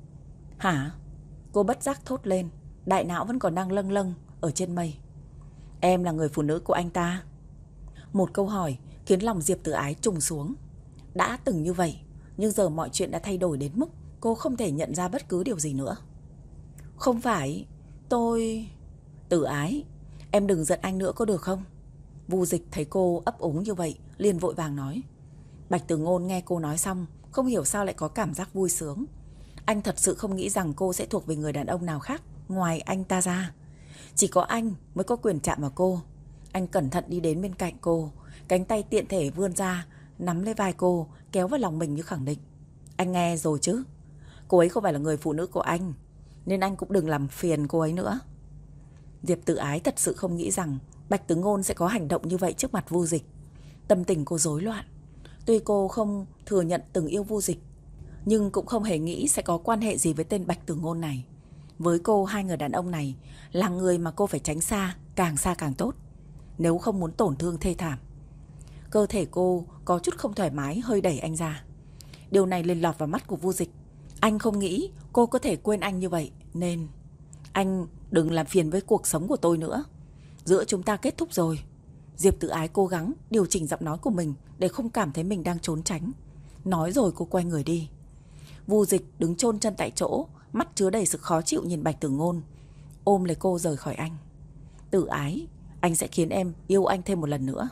S1: Hả? Cô bất giác thốt lên, đại não vẫn còn đang lâng lâng ở trên mây. Em là người phụ nữ của anh ta? Một câu hỏi khiến lòng Diệp Tử Ái trùng xuống. Đã từng như vậy, nhưng giờ mọi chuyện đã thay đổi đến mức cô không thể nhận ra bất cứ điều gì nữa. Không phải, tôi... Tử Ái, em đừng giận anh nữa có được không? Vu Dịch thấy cô ấp úng như vậy, liền vội vàng nói. Bạch Tử Ngôn nghe cô nói xong, không hiểu sao lại có cảm giác vui sướng. Anh thật sự không nghĩ rằng cô sẽ thuộc về người đàn ông nào khác ngoài anh ta ra. Chỉ có anh mới có quyền chạm vào cô. Anh cẩn thận đi đến bên cạnh cô, cánh tay tiện thể vươn ra, nắm lấy vai cô, kéo vào lòng mình như khẳng định. Anh nghe rồi chứ? Cô ấy không phải là người phụ nữ của anh, nên anh cũng đừng làm phiền cô ấy nữa. Diệp Tử Ái thật sự không nghĩ rằng Bạch Tử Ngôn sẽ có hành động như vậy trước mặt Vu Dịch. Tâm tình cô rối loạn. Tuy cô không thừa nhận từng yêu Vu Dịch, nhưng cũng không hề nghĩ sẽ có quan hệ gì với tên Bạch Tử Ngôn này. Với cô, hai người đàn ông này là người mà cô phải tránh xa, càng xa càng tốt, nếu không muốn tổn thương thê thảm. Cơ thể cô có chút không thoải mái, hơi đẩy anh ra. Điều này liền lọt vào mắt của Vu Dịch. Anh không nghĩ cô có thể quên anh như vậy, nên anh đừng làm phiền với cuộc sống của tôi nữa. Giữa chúng ta kết thúc rồi. Diệp Tử Ái cố gắng điều chỉnh giọng nói của mình để không cảm thấy mình đang trốn tránh. Nói rồi cô quay người đi. Vu Dịch đứng chôn chân tại chỗ, mắt chứa đầy sự khó chịu nhìn Bạch Tử Ngôn, ôm lấy cô rời khỏi anh. Tử Ái, anh sẽ khiến em yêu anh thêm một lần nữa.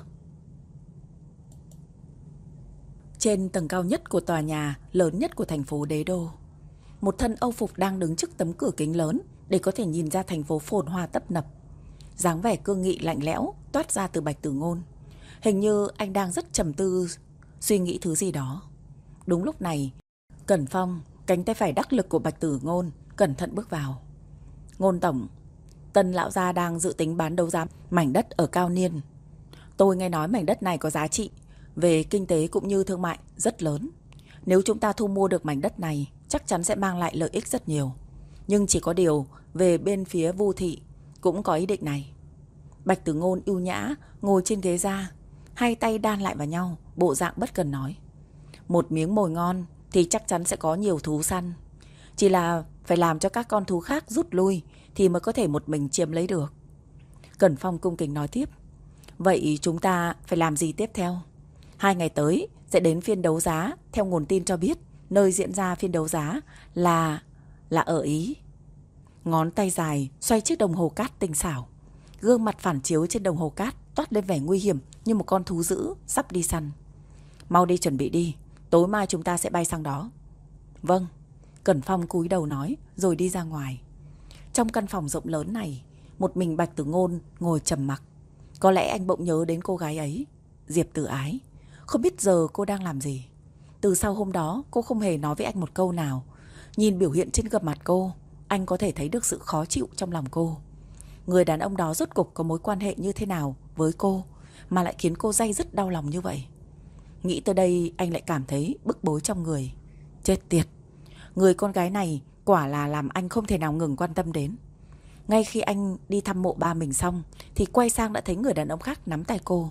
S1: Trên tầng cao nhất của tòa nhà lớn nhất của thành phố Đế Đô, một thân Âu phục đang đứng trước tấm cửa kính lớn để có thể nhìn ra thành phố phồn hoa tấp nập. Dáng vẻ cương nghị lạnh lẽo toát ra từ Bạch Tử Ngôn. Hình như anh đang rất trầm tư, suy nghĩ thứ gì đó. Đúng lúc này, Cẩn Phong, cánh tay phải đắc lực của Bạch Tử Ngôn, cẩn thận bước vào. Ngôn tổng, Tân lão gia đang dự tính bán đấu giá mảnh đất ở Cao Niên. Tôi nghe nói mảnh đất này có giá trị về kinh tế cũng như thương mại rất lớn. Nếu chúng ta thu mua được mảnh đất này, chắc chắn sẽ mang lại lợi ích rất nhiều. Nhưng chỉ có điều, về bên phía Vu thị cũng có ý định này. Bạch Tử Ngôn ưu nhã ngồi trên ghế ra, hai tay đan lại vào nhau, bộ dạng bất cần nói. Một miếng mồi ngon thì chắc chắn sẽ có nhiều thú săn. Chỉ là phải làm cho các con thú khác rút lui thì mới có thể một mình chiếm lấy được. Cẩn Phong cung kính nói tiếp. Vậy chúng ta phải làm gì tiếp theo? Hai ngày tới sẽ đến phiên đấu giá. Theo nguồn tin cho biết, nơi diễn ra phiên đấu giá là là ở Ý. Ngón tay dài xoay chiếc đồng hồ cát tinh xảo. Gương mặt phản chiếu trên đồng hồ cát toát lên vẻ nguy hiểm như một con thú dữ sắp đi săn. Mau đi chuẩn bị đi, tối mai chúng ta sẽ bay sang đó. Vâng, Cẩn Phong cúi đầu nói rồi đi ra ngoài. Trong căn phòng rộng lớn này, một mình Bạch Tử Ngôn ngồi trầm mặc. Có lẽ anh bỗng nhớ đến cô gái ấy, Diệp Tử Ái. Không biết giờ cô đang làm gì. Từ sau hôm đó cô không hề nói với anh một câu nào. Nhìn biểu hiện trên gương mặt cô, anh có thể thấy được sự khó chịu trong lòng cô. Người đàn ông đó rốt cục có mối quan hệ như thế nào với cô mà lại khiến cô day dứt đau lòng như vậy. Nghĩ tới đây anh lại cảm thấy bức bối trong người. Chết tiệt, người con gái này quả là làm anh không thể nào ngừng quan tâm đến. Ngay khi anh đi thăm mộ ba mình xong thì quay sang đã thấy người đàn ông khác nắm tay cô.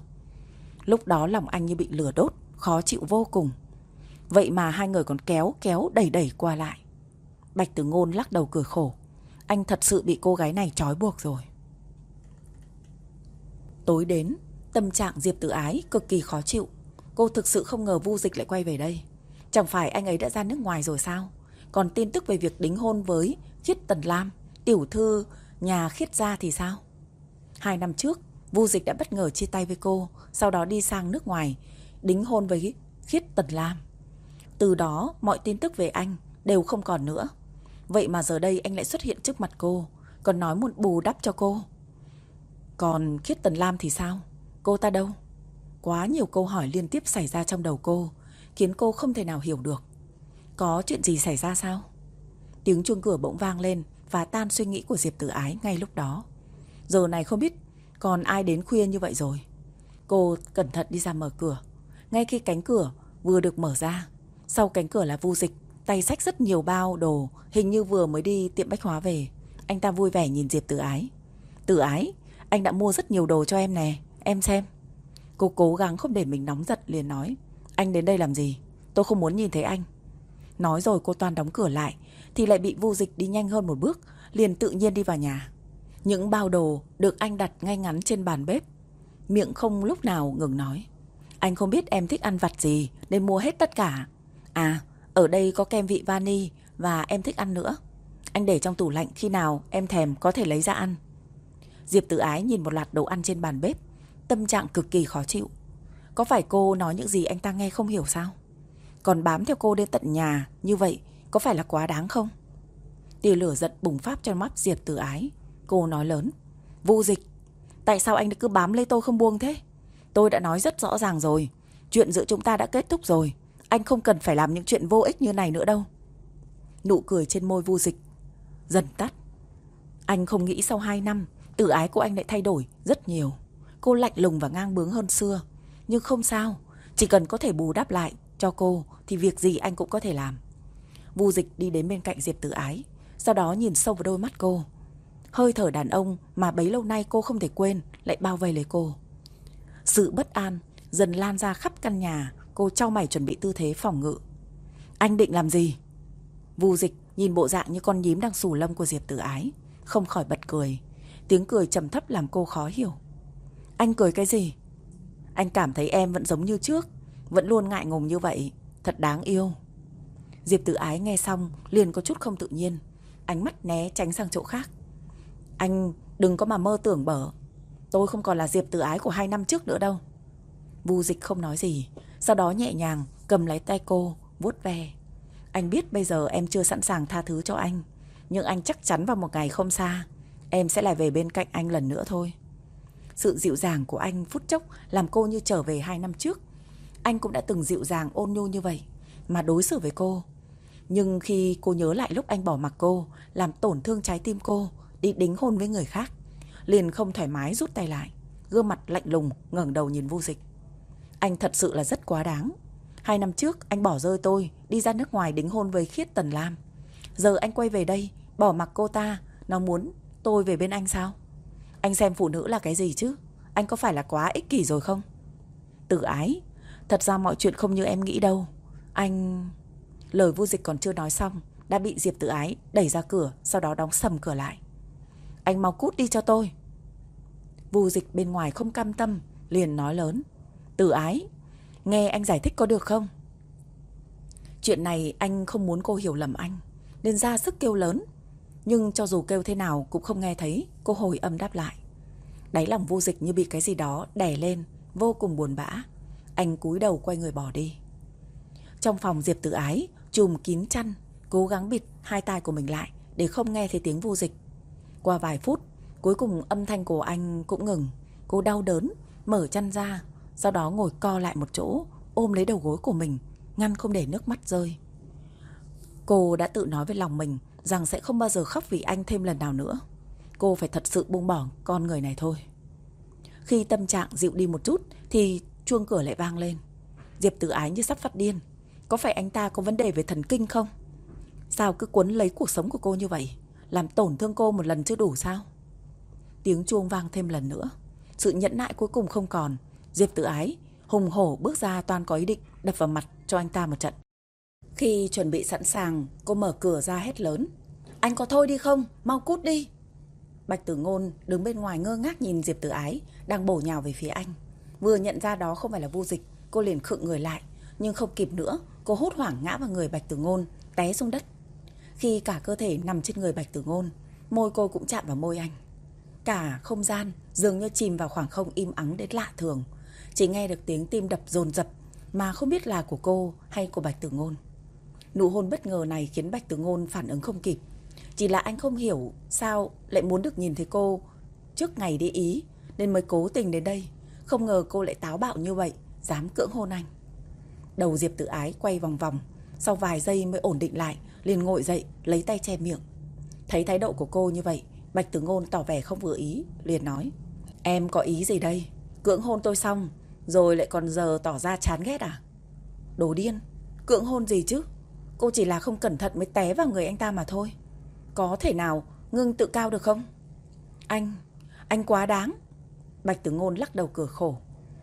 S1: Lúc đó lòng anh như bị lửa đốt, khó chịu vô cùng. Vậy mà hai người còn kéo kéo đẩy đẩy qua lại. Bạch Tử Ngôn lắc đầu cười khổ. Anh thật sự bị cô gái này trói buộc rồi. Tối đến, tâm trạng Diệp Tử Ái cực kỳ khó chịu. Cô thực sự không ngờ Vu Dịch lại quay về đây. Chẳng phải anh ấy đã ra nước ngoài rồi sao? Còn tin tức về việc đính hôn với Khiết Tần Lam, tiểu thư nhà Khiết gia thì sao? Hai năm trước, Vu Dịch đã bất ngờ chia tay với cô, sau đó đi sang nước ngoài, đính hôn với Khiết Tần Lam. Từ đó, mọi tin tức về anh đều không còn nữa. Vậy mà giờ đây anh lại xuất hiện trước mặt cô, còn nói muốn bù đắp cho cô. Còn Khiết Tần Lam thì sao? Cô ta đâu? Quá nhiều câu hỏi liên tiếp xảy ra trong đầu cô, khiến cô không thể nào hiểu được. Có chuyện gì xảy ra sao? Tiếng chuông cửa bỗng vang lên và tan suy nghĩ của Diệp Tử Ái ngay lúc đó. Giờ này không biết còn ai đến khuya như vậy rồi. Cô cẩn thận đi ra mở cửa. Ngay khi cánh cửa vừa được mở ra, sau cánh cửa là Vu Dịch, tay xách rất nhiều bao đồ, hình như vừa mới đi tiệm bách hóa về. Anh ta vui vẻ nhìn Diệp Tử Ái. Tử Ái, anh đã mua rất nhiều đồ cho em nè, em xem. Cô cố gắng không để mình nóng giận liền nói. Anh đến đây làm gì? Tôi không muốn nhìn thấy anh. Nói rồi cô toan đóng cửa lại thì lại bị Vu Dịch đi nhanh hơn một bước, liền tự nhiên đi vào nhà. Những bao đồ được anh đặt ngay ngắn trên bàn bếp, miệng không lúc nào ngừng nói. Anh không biết em thích ăn vặt gì nên mua hết tất cả. À, ở đây có kem vị vani và em thích ăn nữa. Anh để trong tủ lạnh, khi nào em thèm có thể lấy ra ăn. Diệp Tử Ái nhìn một loạt đồ ăn trên bàn bếp, tâm trạng cực kỳ khó chịu. Có phải cô nói những gì anh ta nghe không hiểu sao? Còn bám theo cô đến tận nhà như vậy có phải là quá đáng không? Tia lửa giận bùng phát trong mắt Diệp Tử Ái. Cô nói lớn. Vu Dịch, tại sao anh cứ bám lấy tôi không buông thế? Tôi đã nói rất rõ ràng rồi, chuyện giữa chúng ta đã kết thúc rồi. Anh không cần phải làm những chuyện vô ích như này nữa đâu. Nụ cười trên môi Vu Dịch dần tắt. Anh không nghĩ sau hai năm Tử Ái của anh lại thay đổi rất nhiều. Cô lạnh lùng và ngang bướng hơn xưa. Nhưng không sao, chỉ cần có thể bù đắp lại cho cô thì việc gì anh cũng có thể làm. Vu Dịch đi đến bên cạnh Diệp Tử Ái, sau đó nhìn sâu vào đôi mắt cô. Hơi thở đàn ông mà bấy lâu nay cô không thể quên lại bao vây lấy cô. Sự bất an dần lan ra khắp căn nhà. Cô chau mày chuẩn bị tư thế phòng ngự. Anh định làm gì? Vu Dịch nhìn bộ dạng như con nhím đang xù lông của Diệp Tử Ái, không khỏi bật cười. Tiếng cười trầm thấp làm cô khó hiểu. Anh cười cái gì? Anh cảm thấy em vẫn giống như trước, vẫn luôn ngại ngùng như vậy, thật đáng yêu. Diệp Tử Ái nghe xong liền có chút không tự nhiên, ánh mắt né tránh sang chỗ khác. Anh đừng có mà mơ tưởng bở, tôi không còn là Diệp Tử Ái của hai năm trước nữa đâu. Vu Dịch không nói gì, sau đó nhẹ nhàng cầm lấy tay cô, vuốt ve. Anh biết bây giờ em chưa sẵn sàng tha thứ cho anh, nhưng anh chắc chắn vào một ngày không xa, em sẽ lại về bên cạnh anh lần nữa thôi. Sự dịu dàng của anh phút chốc làm cô như trở về hai năm trước. Anh cũng đã từng dịu dàng ôn nhu như vậy mà đối xử với cô. Nhưng khi cô nhớ lại lúc anh bỏ mặc cô, làm tổn thương trái tim cô, đi đính hôn với người khác, liền không thoải mái rút tay lại, gương mặt lạnh lùng ngẩng đầu nhìn Vu Dịch. Anh thật sự là rất quá đáng. Hai năm trước anh bỏ rơi tôi, đi ra nước ngoài đính hôn với Khiết Tần Lam. Giờ anh quay về đây, bỏ mặc cô ta, nó muốn tôi về bên anh sao? Anh xem phụ nữ là cái gì chứ? Anh có phải là quá ích kỷ rồi không? Tử Ái, thật ra mọi chuyện không như em nghĩ đâu. Anh... Lời Vu Dịch còn chưa nói xong, đã bị Diệp Tử Ái đẩy ra cửa, sau đó đóng sầm cửa lại. Anh mau cút đi cho tôi. Vu Dịch bên ngoài không cam tâm, liền nói lớn. Tử Ái, nghe anh giải thích có được không? Chuyện này anh không muốn cô hiểu lầm anh, nên ra sức kêu lớn. Nhưng cho dù kêu thế nào cũng không nghe thấy cô hồi âm đáp lại. Đáy lòng Vu Dịch như bị cái gì đó đè lên, vô cùng buồn bã. Anh cúi đầu quay người bỏ đi. Trong phòng, Diệp Tử Ái trùm kín chăn, cố gắng bịt hai tai của mình lại để không nghe thấy tiếng Vu Dịch. Qua vài phút, cuối cùng âm thanh của anh cũng ngừng. Cô đau đớn mở chăn ra, sau đó ngồi co lại một chỗ, ôm lấy đầu gối của mình, ngăn không để nước mắt rơi. Cô đã tự nói với lòng mình rằng sẽ không bao giờ khóc vì anh thêm lần nào nữa. Cô phải thật sự buông bỏ con người này thôi. Khi tâm trạng dịu đi một chút thì chuông cửa lại vang lên. Diệp Tử Ái như sắp phát điên. Có phải anh ta có vấn đề về thần kinh không? Sao cứ quấn lấy cuộc sống của cô như vậy? Làm tổn thương cô một lần chưa đủ sao? Tiếng chuông vang thêm lần nữa. Sự nhẫn nại cuối cùng không còn. Diệp Tử Ái hùng hổ bước ra, toan có ý định đập vào mặt cho anh ta một trận. Khi chuẩn bị sẵn sàng, cô mở cửa ra hét lớn. Anh có thôi đi không? Mau cút đi. Bạch Tử Ngôn đứng bên ngoài ngơ ngác nhìn Diệp Tử Ái đang bổ nhào về phía anh. Vừa nhận ra đó không phải là Vu Dịch, cô liền khựng người lại. Nhưng không kịp nữa, cô hốt hoảng ngã vào người Bạch Tử Ngôn, té xuống đất. Khi cả cơ thể nằm trên người Bạch Tử Ngôn, môi cô cũng chạm vào môi anh. Cả không gian dường như chìm vào khoảng không im ắng đến lạ thường. Chỉ nghe được tiếng tim đập dồn dập mà không biết là của cô hay của Bạch Tử Ngôn. Nụ hôn bất ngờ này khiến Bạch Tử Ngôn phản ứng không kịp. Chỉ là anh không hiểu sao lại muốn được nhìn thấy cô trước ngày đi Ý, nên mới cố tình đến đây. Không ngờ cô lại táo bạo như vậy, dám cưỡng hôn anh. Đầu Diệp Tử Ái quay vòng vòng, sau vài giây mới ổn định lại, liền ngồi dậy lấy tay che miệng. Thấy thái độ của cô như vậy, Bạch Tử Ngôn tỏ vẻ không vừa ý, liền nói. Em có ý gì đây? Cưỡng hôn tôi xong rồi lại còn giờ tỏ ra chán ghét à? Đồ điên, cưỡng hôn gì chứ? Cô chỉ là không cẩn thận mới té vào người anh ta mà thôi. Có thể nào ngưng tự cao được không? Anh, anh quá đáng. Bạch Tử Ngôn lắc đầu cười khổ.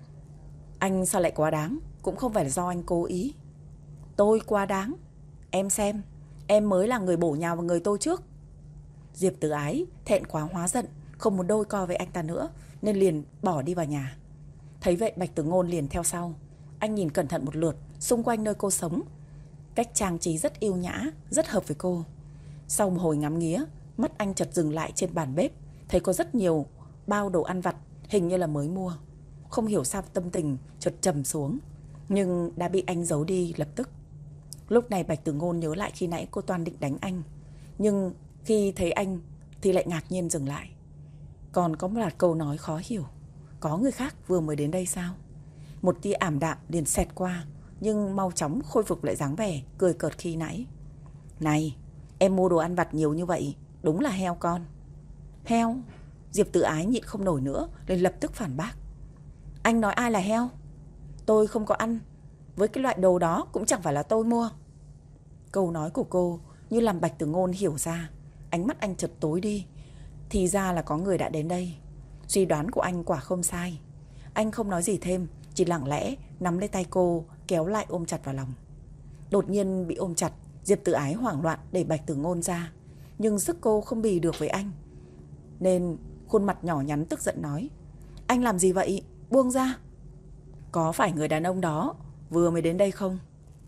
S1: Anh sao lại quá đáng? Cũng không phải là do anh cố ý. Tôi quá đáng? Em xem, em mới là người bổ nhào vào người tôi trước. Diệp Tử Ái thẹn quá hóa giận, không muốn đôi co với anh ta nữa, nên liền bỏ đi vào nhà. Thấy vậy Bạch Tử Ngôn liền theo sau. Anh nhìn cẩn thận một lượt xung quanh nơi cô sống. Cách trang trí rất yêu nhã, rất hợp với cô. Sau một hồi ngắm nghía, mắt anh chợt dừng lại trên bàn bếp, thấy có rất nhiều bao đồ ăn vặt, hình như là mới mua. Không hiểu sao tâm tình chợt trầm xuống, nhưng đã bị anh giấu đi lập tức. Lúc này Bạch Tử Ngôn nhớ lại khi nãy cô toan định đánh anh, nhưng khi thấy anh thì lại ngạc nhiên dừng lại. Còn có một loạt câu nói khó hiểu. Có người khác vừa mới đến đây sao? Một tia ảm đạm liền xẹt qua, nhưng mau chóng khôi phục lại dáng vẻ cười cợt khi nãy. Này, em mua đồ ăn vặt nhiều như vậy, đúng là heo con. Heo? Diệp Tử Ái nhịn không nổi nữa, liền lập tức phản bác. Anh nói ai là heo? Tôi không có ăn với cái loại đồ đó, cũng chẳng phải là tôi mua. Câu nói của cô như làm Bạch Tử Ngôn hiểu ra. Ánh mắt anh chợt tối đi. Thì ra là có người đã đến đây. Suy đoán của anh quả không sai. Anh không nói gì thêm, chỉ lặng lẽ nắm lấy tay cô, kéo lại ôm chặt vào lòng. Đột nhiên bị ôm chặt, Diệp Tử Ái hoảng loạn đẩy Bạch Tử Ngôn ra. Nhưng sức cô không bì được với anh, nên Khuôn mặt nhỏ nhắn tức giận nói: Anh làm gì vậy? Buông ra. Có phải người đàn ông đó vừa mới đến đây không?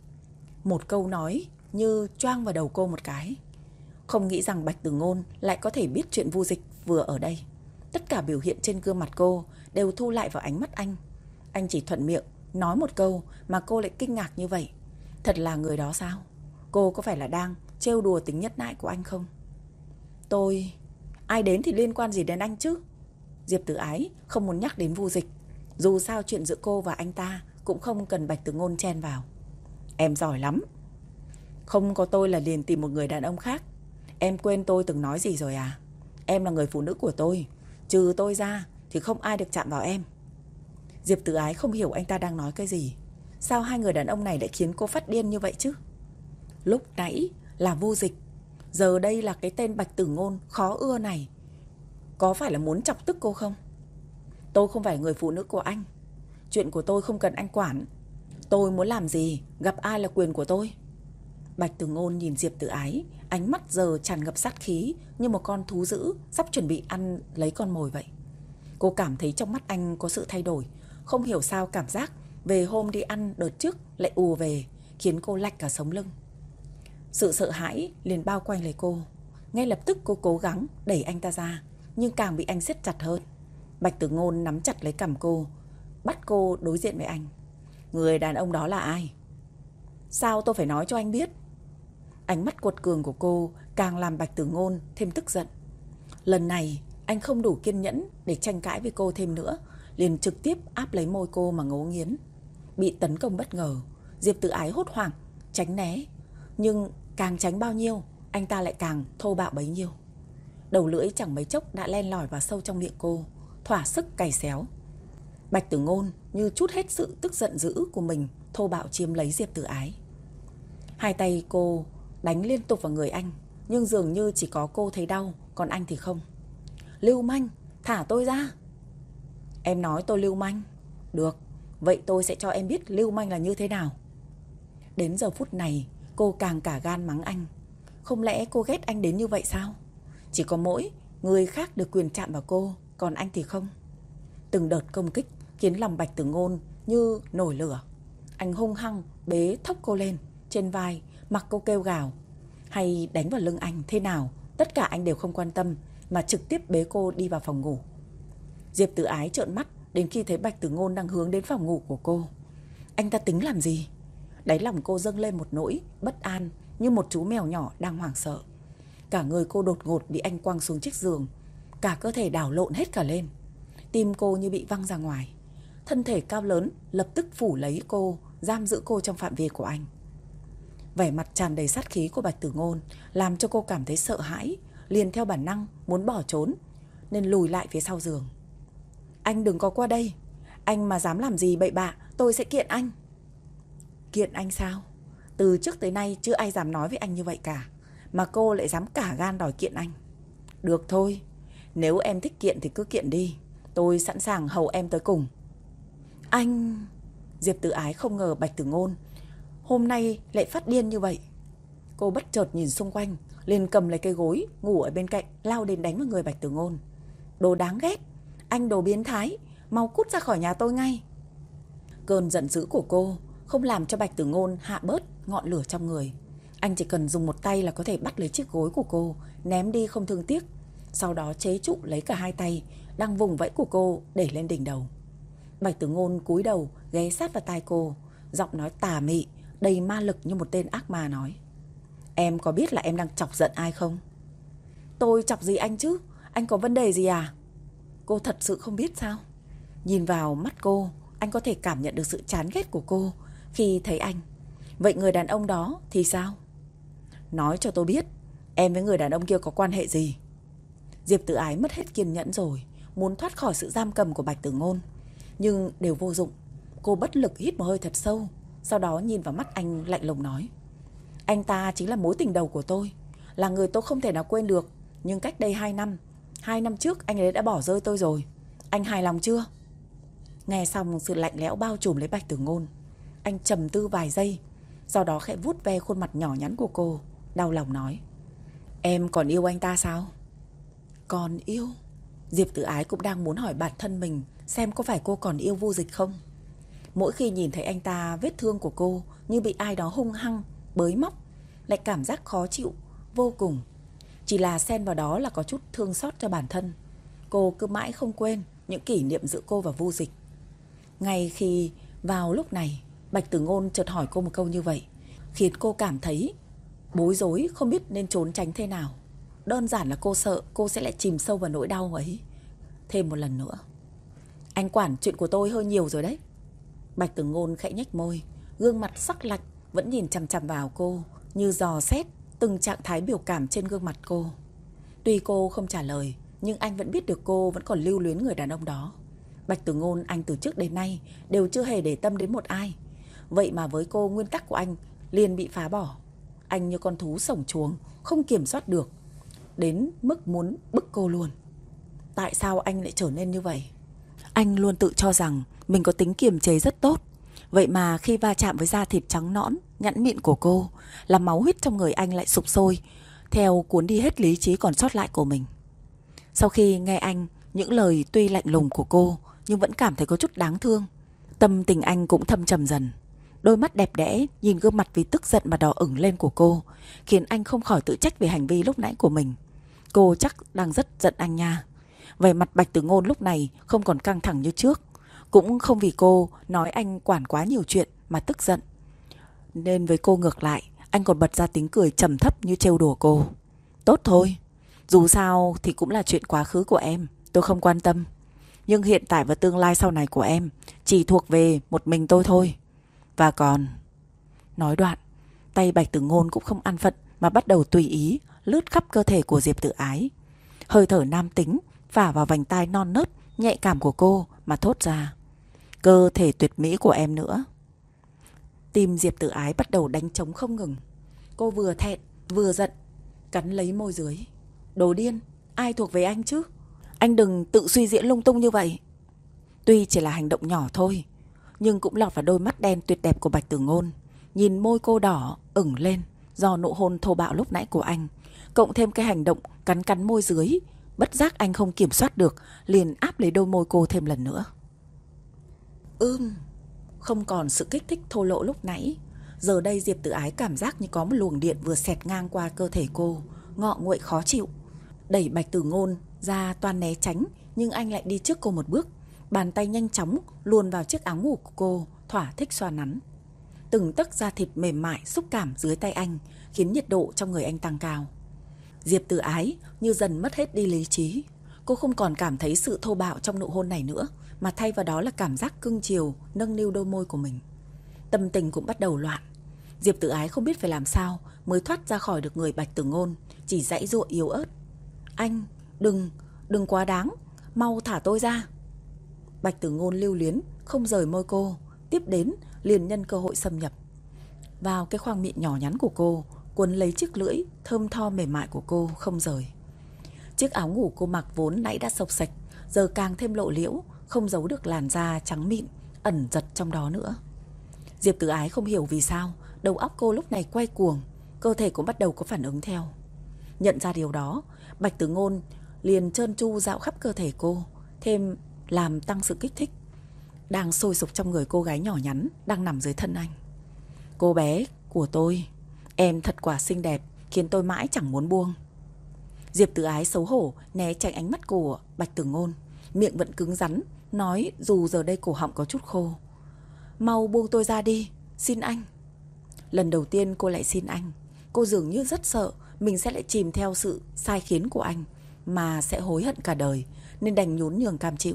S1: Một câu nói như choang vào đầu cô một cái. Không nghĩ rằng Bạch Tử Ngôn lại có thể biết chuyện Vu Dịch vừa ở đây. Tất cả biểu hiện trên gương mặt cô đều thu lại vào ánh mắt anh. Anh chỉ thuận miệng nói một câu mà cô lại kinh ngạc như vậy. Thật là người đó sao? Cô có phải là đang trêu đùa tính nhất nại của anh không? Tôi... Ai đến thì liên quan gì đến anh chứ? Diệp Tử Ái không muốn nhắc đến Vu Dịch. Dù sao chuyện giữa cô và anh ta cũng không cần Bạch Tử Ngôn chen vào. Em giỏi lắm. Không có tôi là liền tìm một người đàn ông khác. Em quên tôi từng nói gì rồi à? Em là người phụ nữ của tôi. Trừ tôi ra thì không ai được chạm vào em. Diệp Tử Ái không hiểu anh ta đang nói cái gì. Sao hai người đàn ông này lại khiến cô phát điên như vậy chứ? Lúc nãy là Vu Dịch, giờ đây là cái tên Bạch Tử Ngôn khó ưa này. Có phải là muốn chọc tức cô không? Tôi không phải người phụ nữ của anh. Chuyện của tôi không cần anh quản. Tôi muốn làm gì, gặp ai là quyền của tôi. Bạch Tử Ngôn nhìn Diệp Tử Ái, ánh mắt giờ tràn ngập sát khí, như một con thú dữ sắp chuẩn bị ăn lấy con mồi vậy. Cô cảm thấy trong mắt anh có sự thay đổi. Không hiểu sao cảm giác về hôm đi ăn đợt trước lại ùa về, khiến cô lạnh cả sống lưng. Sự sợ hãi liền bao quanh lấy cô. Ngay lập tức cô cố gắng đẩy anh ta ra, nhưng càng bị anh siết chặt hơn. Bạch Tử Ngôn nắm chặt lấy cằm cô, bắt cô đối diện với anh. Người đàn ông đó là ai? Sao tôi phải nói cho anh biết? Ánh mắt cuột cường của cô càng làm Bạch Tử Ngôn thêm tức giận. Lần này anh không đủ kiên nhẫn để tranh cãi với cô thêm nữa, liền trực tiếp áp lấy môi cô mà ngấu nghiến. Bị tấn công bất ngờ, Diệp Tử Ái hốt hoảng tránh né, nhưng càng tránh bao nhiêu anh ta lại càng thô bạo bấy nhiêu. Đầu lưỡi chẳng mấy chốc đã len lỏi vào sâu trong miệng cô, thỏa sức cày xéo. Bạch Tử Ngôn như trút hết sự tức giận dữ của mình, thô bạo chiếm lấy Diệp Tử Ái. Hai tay cô đánh liên tục vào người anh, nhưng dường như chỉ có cô thấy đau, còn anh thì không. Lưu manh, thả tôi ra. Em nói tôi lưu manh? Được, vậy tôi sẽ cho em biết lưu manh là như thế nào. Đến giờ phút này cô càng cả gan mắng anh. Không lẽ cô ghét anh đến như vậy sao? Chỉ có mỗi người khác được quyền chạm vào cô, còn anh thì không. Từng đợt công kích khiến lòng Bạch Tử Ngôn như nổi lửa. Anh hung hăng bế thốc cô lên trên vai, mặc cô kêu gào, hay đánh vào lưng anh thế nào, tất cả anh đều không quan tâm, mà trực tiếp bế cô đi vào phòng ngủ. Diệp Tử Ái trợn mắt đến khi thấy Bạch Tử Ngôn đang hướng đến phòng ngủ của cô. Anh ta tính làm gì? Đáy lòng cô dâng lên một nỗi bất an, như một chú mèo nhỏ đang hoảng sợ. Cả người cô đột ngột bị anh quăng xuống chiếc giường, cả cơ thể đảo lộn hết cả lên. Tim cô như bị văng ra ngoài. Thân thể cao lớn lập tức phủ lấy cô, giam giữ cô trong phạm vi của anh. Vẻ mặt tràn đầy sát khí của Bạch Tử Ngôn làm cho cô cảm thấy sợ hãi, liền theo bản năng muốn bỏ trốn, nên lùi lại phía sau giường. Anh đừng có qua đây. Anh mà dám làm gì bậy bạ, tôi sẽ kiện anh. Kiện anh sao? Từ trước tới nay chưa ai dám nói với anh như vậy cả, mà cô lại dám cả gan đòi kiện anh. Được thôi, nếu em thích kiện thì cứ kiện đi, tôi sẵn sàng hầu em tới cùng. Anh... Diệp Tử Ái không ngờ Bạch Tử Ngôn hôm nay lại phát điên như vậy. Cô bất chợt nhìn xung quanh, liền cầm lấy cây gối ngủ ở bên cạnh, lao đến đánh vào người Bạch Tử Ngôn. Đồ đáng ghét, anh đồ biến thái, mau cút ra khỏi nhà tôi ngay. Cơn giận dữ của cô không làm cho Bạch Tử Ngôn hạ bớt ngọn lửa trong người. Anh chỉ cần dùng một tay là có thể bắt lấy chiếc gối của cô, ném đi không thương tiếc. Sau đó chế trụ lấy cả hai tay đang vùng vẫy của cô để lên đỉnh đầu. Bạch Tử Ngôn cúi đầu ghé sát vào tai cô, giọng nói tà mị, đầy ma lực như một tên ác ma nói: Em có biết là em đang chọc giận ai không? Tôi chọc gì anh chứ? Anh có vấn đề gì à? Cô thật sự không biết sao? Nhìn vào mắt cô, anh có thể cảm nhận được sự chán ghét của cô khi thấy anh. Vậy người đàn ông đó thì sao? Nói cho tôi biết, em với người đàn ông kia có quan hệ gì? Diệp Tử Ái mất hết kiên nhẫn rồi, muốn thoát khỏi sự giam cầm của Bạch Tử Ngôn, nhưng đều vô dụng. Cô bất lực hít một hơi thật sâu, sau đó nhìn vào mắt anh lạnh lùng nói: Anh ta chính là mối tình đầu của tôi, là người tôi không thể nào quên được. Nhưng cách đây hai năm, hai năm trước anh ấy đã bỏ rơi tôi rồi. Anh hài lòng chưa? Nghe xong sự lạnh lẽo bao trùm lấy Bạch Tử Ngôn, anh trầm tư vài giây, sau đó khẽ vuốt ve khuôn mặt nhỏ nhắn của cô, đau lòng nói: Em còn yêu anh ta sao? Còn yêu? Diệp Tử Ái cũng đang muốn hỏi bản thân mình xem có phải cô còn yêu Vu Dịch không. Mỗi khi nhìn thấy anh ta, vết thương của cô như bị ai đó hung hăng bới móc, lại cảm giác khó chịu vô cùng. Chỉ là xen vào đó là có chút thương xót cho bản thân. Cô cứ mãi không quên những kỷ niệm giữa cô và Vu Dịch. Ngay khi vào lúc này, Bạch Tử Ngôn chợt hỏi cô một câu như vậy, khiến cô cảm thấy bối rối, không biết nên trốn tránh thế nào. Đơn giản là cô sợ cô sẽ lại chìm sâu vào nỗi đau ấy thêm một lần nữa. Anh quản chuyện của tôi hơi nhiều rồi đấy. Bạch Tử Ngôn khẽ nhếch môi, gương mặt sắc lạnh vẫn nhìn chằm chằm vào cô, như dò xét từng trạng thái biểu cảm trên gương mặt cô. Tuy cô không trả lời, nhưng anh vẫn biết được cô vẫn còn lưu luyến người đàn ông đó. Bạch Tử Ngôn anh từ trước đến nay đều chưa hề để tâm đến một ai. Vậy mà với cô, nguyên tắc của anh liền bị phá bỏ. Anh như con thú sổng chuồng, không kiểm soát được, đến mức muốn bức cô luôn. Tại sao anh lại trở nên như vậy? Anh luôn tự cho rằng mình có tính kiềm chế rất tốt. Vậy mà khi va chạm với da thịt trắng nõn, nhẵn mịn của cô, làm máu huyết trong người anh lại sục sôi, theo cuốn đi hết lý trí còn sót lại của mình. Sau khi nghe anh những lời tuy lạnh lùng của cô, nhưng vẫn cảm thấy có chút đáng thương. Tâm tình anh cũng thâm trầm dần. Đôi mắt đẹp đẽ nhìn gương mặt vì tức giận mà đỏ ửng lên của cô, khiến anh không khỏi tự trách về hành vi lúc nãy của mình. Cô chắc đang rất giận anh nha. Vẻ mặt Bạch Tử Ngôn lúc này không còn căng thẳng như trước, cũng không vì cô nói anh quản quá nhiều chuyện mà tức giận. Nên với cô ngược lại, anh còn bật ra tiếng cười trầm thấp như trêu đùa cô. Tốt thôi, dù sao thì cũng là chuyện quá khứ của em, tôi không quan tâm. Nhưng hiện tại và tương lai sau này của em chỉ thuộc về một mình tôi thôi. Và còn... Nói đoạn, tay Bạch Tử Ngôn cũng không an phận mà bắt đầu tùy ý lướt khắp cơ thể của Diệp Tử Ái. Hơi thở nam tính phả vào vành tai non nớt nhạy cảm của cô mà thốt ra. Cơ thể tuyệt mỹ của em nữa. Tim Diệp Tử Ái bắt đầu đánh trống không ngừng. Cô vừa thẹn vừa giận, cắn lấy môi dưới. Đồ điên, ai thuộc về anh chứ? Anh đừng tự suy diễn lung tung như vậy. Tuy chỉ là hành động nhỏ thôi, nhưng cũng lọt vào đôi mắt đen tuyệt đẹp của Bạch Tử Ngôn. Nhìn môi cô đỏ ửng lên do nụ hôn thô bạo lúc nãy của anh, cộng thêm cái hành động cắn cắn môi dưới, bất giác anh không kiểm soát được, liền áp lấy đôi môi cô thêm lần nữa. Ưm, không còn sự kích thích thô lỗ lúc nãy. Giờ đây Diệp Tử Ái cảm giác như có một luồng điện vừa xẹt ngang qua cơ thể cô, ngọ nguậy khó chịu. Đẩy Bạch Tử Ngôn ra toan né tránh, nhưng anh lại đi trước cô một bước. Bàn tay nhanh chóng luồn vào chiếc áo ngủ của cô, thỏa thích xoa nắn. Từng tấc da thịt mềm mại xúc cảm dưới tay anh, khiến nhiệt độ trong người anh tăng cao. Diệp Tử Ái như dần mất hết đi lý trí. Cô không còn cảm thấy sự thô bạo trong nụ hôn này nữa, mà thay vào đó là cảm giác cưng chiều nâng niu đôi môi của mình. Tâm tình cũng bắt đầu loạn. Diệp Tử Ái không biết phải làm sao mới thoát ra khỏi được người Bạch Tử Ngôn, chỉ giãy giụa yếu ớt. Anh, đừng, đừng quá đáng, mau thả tôi ra. Bạch Tử Ngôn lưu luyến không rời môi cô, tiếp đến liền nhân cơ hội xâm nhập vào cái khoang miệng nhỏ nhắn của cô, cuốn lấy chiếc lưỡi thơm tho mềm mại của cô không rời. Chiếc áo ngủ cô mặc vốn nãy đã xộc xệch, giờ càng thêm lộ liễu, không giấu được làn da trắng mịn ẩn giật trong đó nữa. Diệp Tử Ái không hiểu vì sao đầu óc cô lúc này quay cuồng, cơ thể cũng bắt đầu có phản ứng theo. Nhận ra điều đó, Bạch Tử Ngôn liền trơn tru dạo khắp cơ thể cô, thêm làm tăng sự kích thích đang sôi sục trong người cô gái nhỏ nhắn đang nằm dưới thân anh. Cô bé của tôi, em thật quả xinh đẹp, khiến tôi mãi chẳng muốn buông. Diệp Tử Ái xấu hổ né tránh ánh mắt của Bạch Tử Ngôn, miệng vẫn cứng rắn nói dù giờ đây cổ họng có chút khô. Mau buông tôi ra đi, xin anh. Lần đầu tiên cô lại xin anh. Cô dường như rất sợ mình sẽ lại chìm theo sự sai khiến của anh, mà sẽ hối hận cả đời, nên đành nhún nhường cam chịu.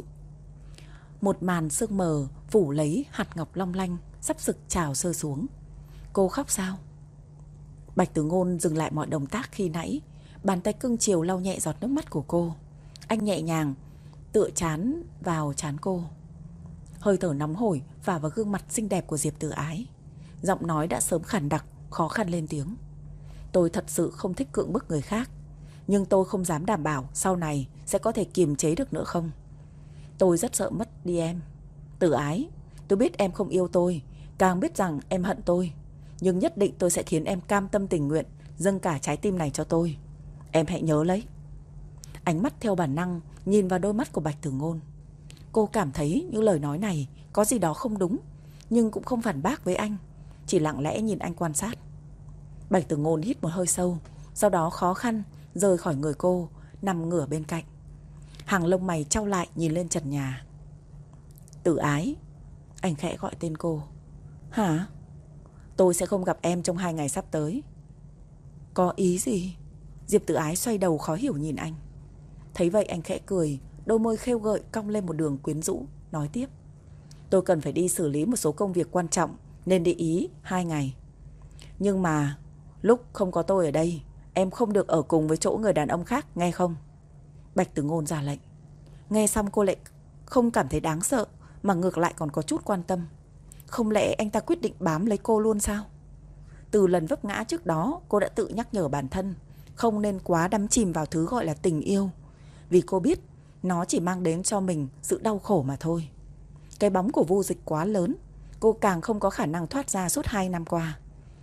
S1: Một màn sương mờ phủ lấy hạt ngọc long lanh sắp sực trào rơi xuống. Cô khóc sao? Bạch Tử Ngôn dừng lại mọi động tác khi nãy, bàn tay cưng chiều lau nhẹ giọt nước mắt của cô. Anh nhẹ nhàng tựa trán vào trán cô. Hơi thở nóng hổi phả vào gương mặt xinh đẹp của Diệp Tử Ái. Giọng nói đã sớm khàn đặc, khó khăn lên tiếng. Tôi thật sự không thích cưỡng bức người khác, nhưng tôi không dám đảm bảo sau này sẽ có thể kiềm chế được nữa không. Tôi rất sợ mất đi em. Tử Ái, tôi biết em không yêu tôi, càng biết rằng em hận tôi, nhưng nhất định tôi sẽ khiến em cam tâm tình nguyện dâng cả trái tim này cho tôi. Em hãy nhớ lấy. Ánh mắt theo bản năng nhìn vào đôi mắt của Bạch Tử Ngôn. Cô cảm thấy những lời nói này có gì đó không đúng, nhưng cũng không phản bác với anh, chỉ lặng lẽ nhìn anh quan sát. Bạch Tử Ngôn hít một hơi sâu, sau đó khó khăn rời khỏi người cô, nằm ngửa bên cạnh. Hàng lông mày chau lại nhìn lên trần nhà. Tử Ái. Anh khẽ gọi tên cô. Hả? Tôi sẽ không gặp em trong hai ngày sắp tới. Có ý gì? Diệp Tử Ái xoay đầu khó hiểu nhìn anh. Thấy vậy anh khẽ cười, đôi môi khêu gợi cong lên một đường quyến rũ, nói tiếp. Tôi cần phải đi xử lý một số công việc quan trọng, nên đi Ý hai ngày. Nhưng mà lúc không có tôi ở đây, em không được ở cùng với chỗ người đàn ông khác, nghe không? Bạch Tử Ngôn ra lệnh. Nghe xong cô lại không cảm thấy đáng sợ, mà ngược lại còn có chút quan tâm. Không lẽ anh ta quyết định bám lấy cô luôn sao? Từ lần vấp ngã trước đó, cô đã tự nhắc nhở bản thân không nên quá đắm chìm vào thứ gọi là tình yêu, vì cô biết nó chỉ mang đến cho mình sự đau khổ mà thôi. Cái bóng của Vô Dịch quá lớn, cô càng không có khả năng thoát ra suốt hai năm qua.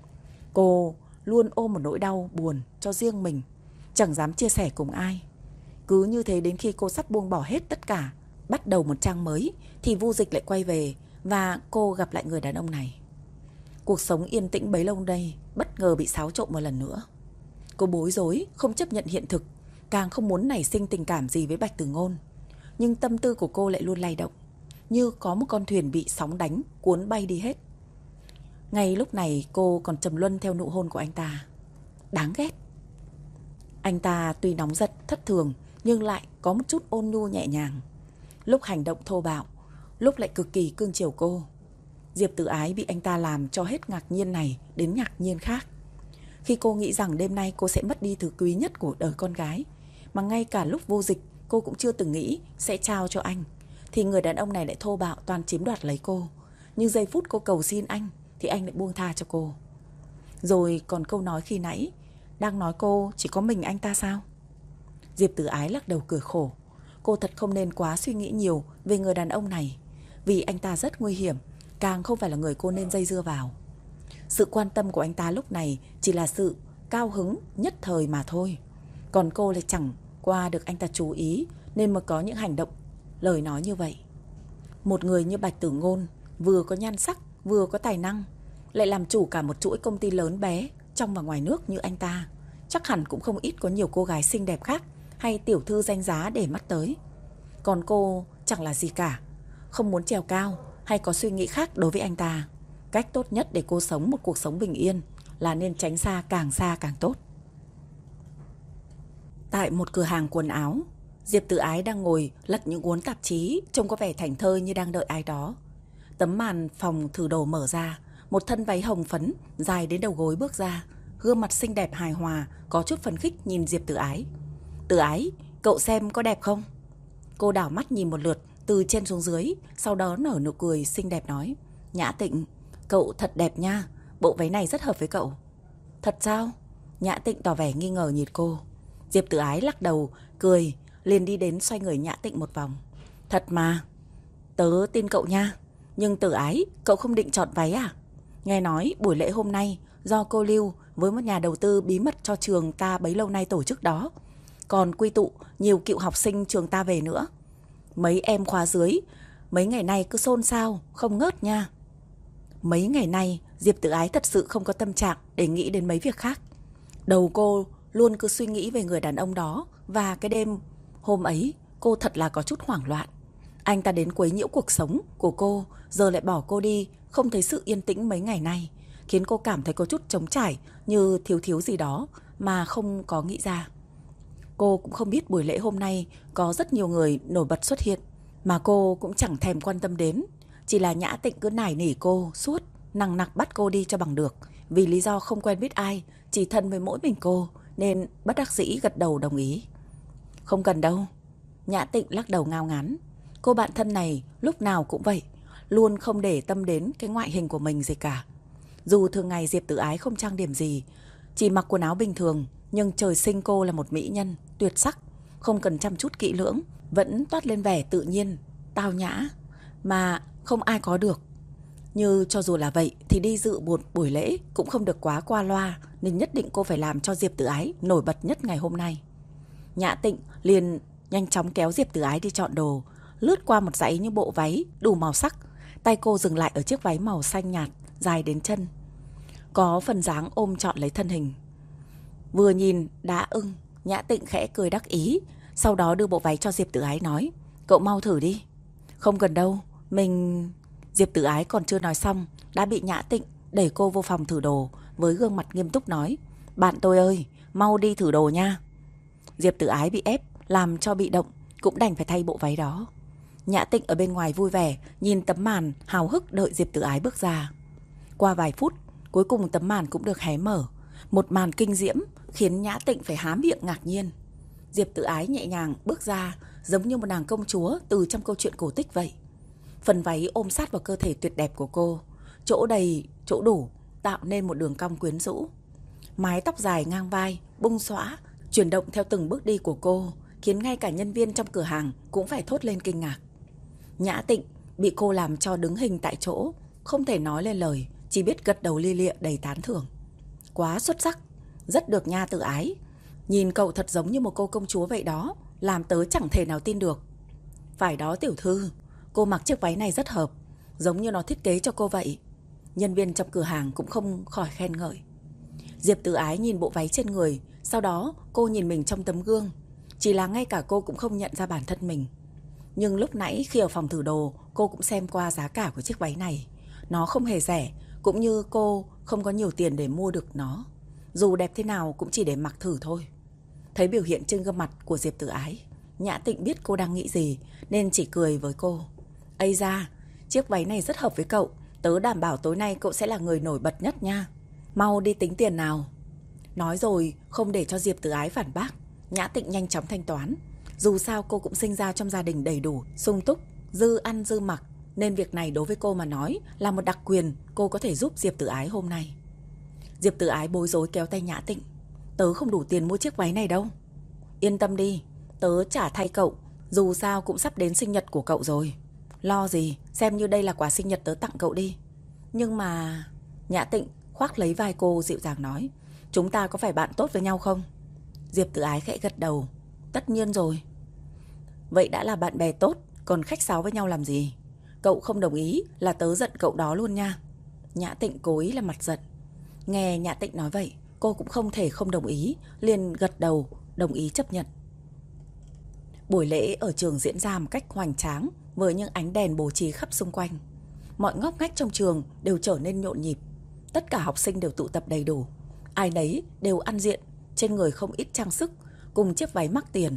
S1: Cô luôn ôm một nỗi đau buồn cho riêng mình, chẳng dám chia sẻ cùng ai. Cứ như thế đến khi cô sắp buông bỏ hết tất cả, bắt đầu một trang mới, thì Vô Dịch lại quay về và cô gặp lại người đàn ông này. Cuộc sống yên tĩnh bấy lâu đây bất ngờ bị xáo trộn một lần nữa. Cô bối rối, không chấp nhận hiện thực, càng không muốn nảy sinh tình cảm gì với Bạch Tử Ngôn. Nhưng tâm tư của cô lại luôn lay động, như có một con thuyền bị sóng đánh, cuốn bay đi hết. Ngay lúc này cô còn trầm luân theo nụ hôn của anh ta. Đáng ghét. Anh ta tuy nóng giận, thất thường, nhưng lại có một chút ôn nhu nhẹ nhàng. Lúc hành động thô bạo, lúc lại cực kỳ cương chiều cô. Diệp Tử Ái bị anh ta làm cho hết ngạc nhiên này đến ngạc nhiên khác. Khi cô nghĩ rằng đêm nay cô sẽ mất đi thứ quý nhất của đời con gái, mà ngay cả lúc Vô Dịch cô cũng chưa từng nghĩ sẽ trao cho anh, thì người đàn ông này lại thô bạo toàn chiếm đoạt lấy cô. Nhưng giây phút cô cầu xin anh thì anh lại buông tha cho cô. Rồi còn câu nói khi nãy, đang nói cô chỉ có mình anh ta sao? Diệp Tử Ái lắc đầu cười khổ. Cô thật không nên quá suy nghĩ nhiều về người đàn ông này, vì anh ta rất nguy hiểm, càng không phải là người cô nên dây dưa vào. Sự quan tâm của anh ta lúc này chỉ là sự cao hứng nhất thời mà thôi. Còn cô lại chẳng qua được anh ta chú ý, nên mới có những hành động, lời nói như vậy. Một người như Bạch Tử Ngôn, vừa có nhan sắc, vừa có tài năng, lại làm chủ cả một chuỗi công ty lớn bé trong và ngoài nước như anh ta, chắc hẳn cũng không ít có nhiều cô gái xinh đẹp khác hay tiểu thư danh giá để mắt tới. Còn cô chẳng là gì cả, không muốn trèo cao hay có suy nghĩ khác đối với anh ta. Cách tốt nhất để cô sống một cuộc sống bình yên là nên tránh xa, càng xa càng tốt. Tại một cửa hàng quần áo, Diệp Tử Ái đang ngồi lật những cuốn tạp chí, trông có vẻ thảnh thơi như đang đợi ai đó. Tấm màn phòng thử đồ mở ra, một thân váy hồng phấn dài đến đầu gối bước ra, gương mặt xinh đẹp hài hòa, có chút phấn khích nhìn Diệp Tử Ái. Tử Ái, cậu xem có đẹp không? Cô đảo mắt nhìn một lượt từ trên xuống dưới, sau đó nở nụ cười xinh đẹp nói. Nhã Tịnh, cậu thật đẹp nha, bộ váy này rất hợp với cậu. Thật sao? Nhã Tịnh tỏ vẻ nghi ngờ nhìn cô. Diệp Tử Ái lắc đầu, cười, liền đi đến xoay người Nhã Tịnh một vòng. Thật mà, tớ tin cậu nha. Nhưng Tử Ái, cậu không định chọn váy à? Nghe nói buổi lễ hôm nay do cô Lưu với một nhà đầu tư bí mật cho trường ta bấy lâu nay tổ chức đó, còn quy tụ nhiều cựu học sinh trường ta về nữa. Mấy em khóa dưới mấy ngày nay cứ xôn xao không ngớt nha. Mấy ngày nay Diệp Tử Ái thật sự không có tâm trạng để nghĩ đến mấy việc khác. Đầu cô luôn cứ suy nghĩ về người đàn ông đó, và cái đêm hôm ấy cô thật là có chút hoảng loạn. Anh ta đến quấy nhiễu cuộc sống của cô, giờ lại bỏ cô đi, không thấy sự yên tĩnh mấy ngày nay, khiến cô cảm thấy có chút trống trải, như thiếu thiếu gì đó mà không có nghĩ ra. Cô cũng không biết buổi lễ hôm nay có rất nhiều người nổi bật xuất hiện, mà cô cũng chẳng thèm quan tâm đến. Chỉ là Nhã Tịnh cứ nài nỉ cô suốt, nằng nặc bắt cô đi cho bằng được, vì lý do không quen biết ai, chỉ thân với mỗi mình cô, nên bất đắc dĩ gật đầu đồng ý. Không cần đâu. Nhã Tịnh lắc đầu ngao ngán. Cô bạn thân này lúc nào cũng vậy, luôn không để tâm đến cái ngoại hình của mình gì cả. Dù thường ngày Diệp Tử Ái không trang điểm gì, chỉ mặc quần áo bình thường, nhưng trời sinh cô là một mỹ nhân tuyệt sắc, không cần chăm chút kỹ lưỡng, vẫn toát lên vẻ tự nhiên, tao nhã mà không ai có được. Như cho dù là vậy thì đi dự một buổi lễ cũng không được quá qua loa, nên nhất định cô phải làm cho Diệp Tử Ái nổi bật nhất ngày hôm nay. Nhã Tịnh liền nhanh chóng kéo Diệp Tử Ái đi chọn đồ, lướt qua một dãy những bộ váy đủ màu sắc. Tay cô dừng lại ở chiếc váy màu xanh nhạt dài đến chân, có phần dáng ôm trọn lấy thân hình. Vừa nhìn đã ưng, Nhã Tịnh khẽ cười đắc ý, sau đó đưa bộ váy cho Diệp Tử Ái nói: "Cậu mau thử đi." "Không cần đâu, mình..." Diệp Tử Ái còn chưa nói xong đã bị Nhã Tịnh đẩy cô vô phòng thử đồ, với gương mặt nghiêm túc nói: "Bạn tôi ơi, mau đi thử đồ nha." Diệp Tử Ái bị ép làm cho bị động, cũng đành phải thay bộ váy đó. Nhã Tịnh ở bên ngoài vui vẻ nhìn tấm màn, háo hức đợi Diệp Tử Ái bước ra. Qua vài phút, cuối cùng tấm màn cũng được hé mở. Một màn kinh diễm khiến Nhã Tịnh phải há miệng ngạc nhiên. Diệp Tử Ái nhẹ nhàng bước ra, giống như một nàng công chúa từ trong câu chuyện cổ tích vậy. Phần váy ôm sát vào cơ thể tuyệt đẹp của cô, chỗ đầy, chỗ đủ, tạo nên một đường cong quyến rũ. Mái tóc dài ngang vai, bung xõa, chuyển động theo từng bước đi của cô, khiến ngay cả nhân viên trong cửa hàng cũng phải thốt lên kinh ngạc. Nhã Tịnh bị cô làm cho đứng hình tại chỗ, không thể nói lên lời, chỉ biết gật đầu li lịa đầy tán thưởng. "Quá xuất sắc, rất được nha Tử Ái. Nhìn cậu thật giống như một cô công chúa vậy đó, làm tớ chẳng thể nào tin được." "Phải đó tiểu thư, cô mặc chiếc váy này rất hợp, giống như nó thiết kế cho cô vậy." Nhân viên trong cửa hàng cũng không khỏi khen ngợi. Diệp Tử Ái nhìn bộ váy trên người, sau đó cô nhìn mình trong tấm gương. Chỉ là ngay cả cô cũng không nhận ra bản thân mình. Nhưng lúc nãy khi ở phòng thử đồ, cô cũng xem qua giá cả của chiếc váy này. Nó không hề rẻ, cũng như cô không có nhiều tiền để mua được nó. Dù đẹp thế nào cũng chỉ để mặc thử thôi. Thấy biểu hiện trên gương mặt của Diệp Tử Ái, Nhã Tịnh biết cô đang nghĩ gì nên chỉ cười với cô. "Ây da, chiếc váy này rất hợp với cậu. Tớ đảm bảo tối nay cậu sẽ là người nổi bật nhất nha. Mau đi tính tiền nào." Nói rồi không để cho Diệp Tử Ái phản bác, Nhã Tịnh nhanh chóng thanh toán. Dù sao cô cũng sinh ra trong gia đình đầy đủ, sung túc, dư ăn dư mặc, nên việc này đối với cô mà nói là một đặc quyền cô có thể giúp Diệp Tử Ái hôm nay. Diệp Tử Ái bối rối kéo tay Nhã Tịnh. "Tớ không đủ tiền mua chiếc váy này đâu." "Yên tâm đi, tớ trả thay cậu, dù sao cũng sắp đến sinh nhật của cậu rồi. Lo gì, xem như đây là quà sinh nhật tớ tặng cậu đi." "Nhưng mà..." Nhã Tịnh khoác lấy vai cô dịu dàng nói: "Chúng ta có phải bạn tốt với nhau không?" Diệp Tử Ái khẽ gật đầu. "Tất nhiên rồi." "Vậy đã là bạn bè tốt, còn khách sáo với nhau làm gì? Cậu không đồng ý là tớ giận cậu đó luôn nha." Nhã Tịnh cố ý là mặt giận. Nghe Nhã Tịnh nói vậy, cô cũng không thể không đồng ý, liền gật đầu, đồng ý chấp nhận. Buổi lễ ở trường diễn ra một cách hoành tráng, với những ánh đèn bố trí khắp xung quanh. Mọi ngóc ngách trong trường đều trở nên nhộn nhịp. Tất cả học sinh đều tụ tập đầy đủ. Ai nấy đều ăn diện, trên người không ít trang sức, cùng chiếc váy mắc tiền.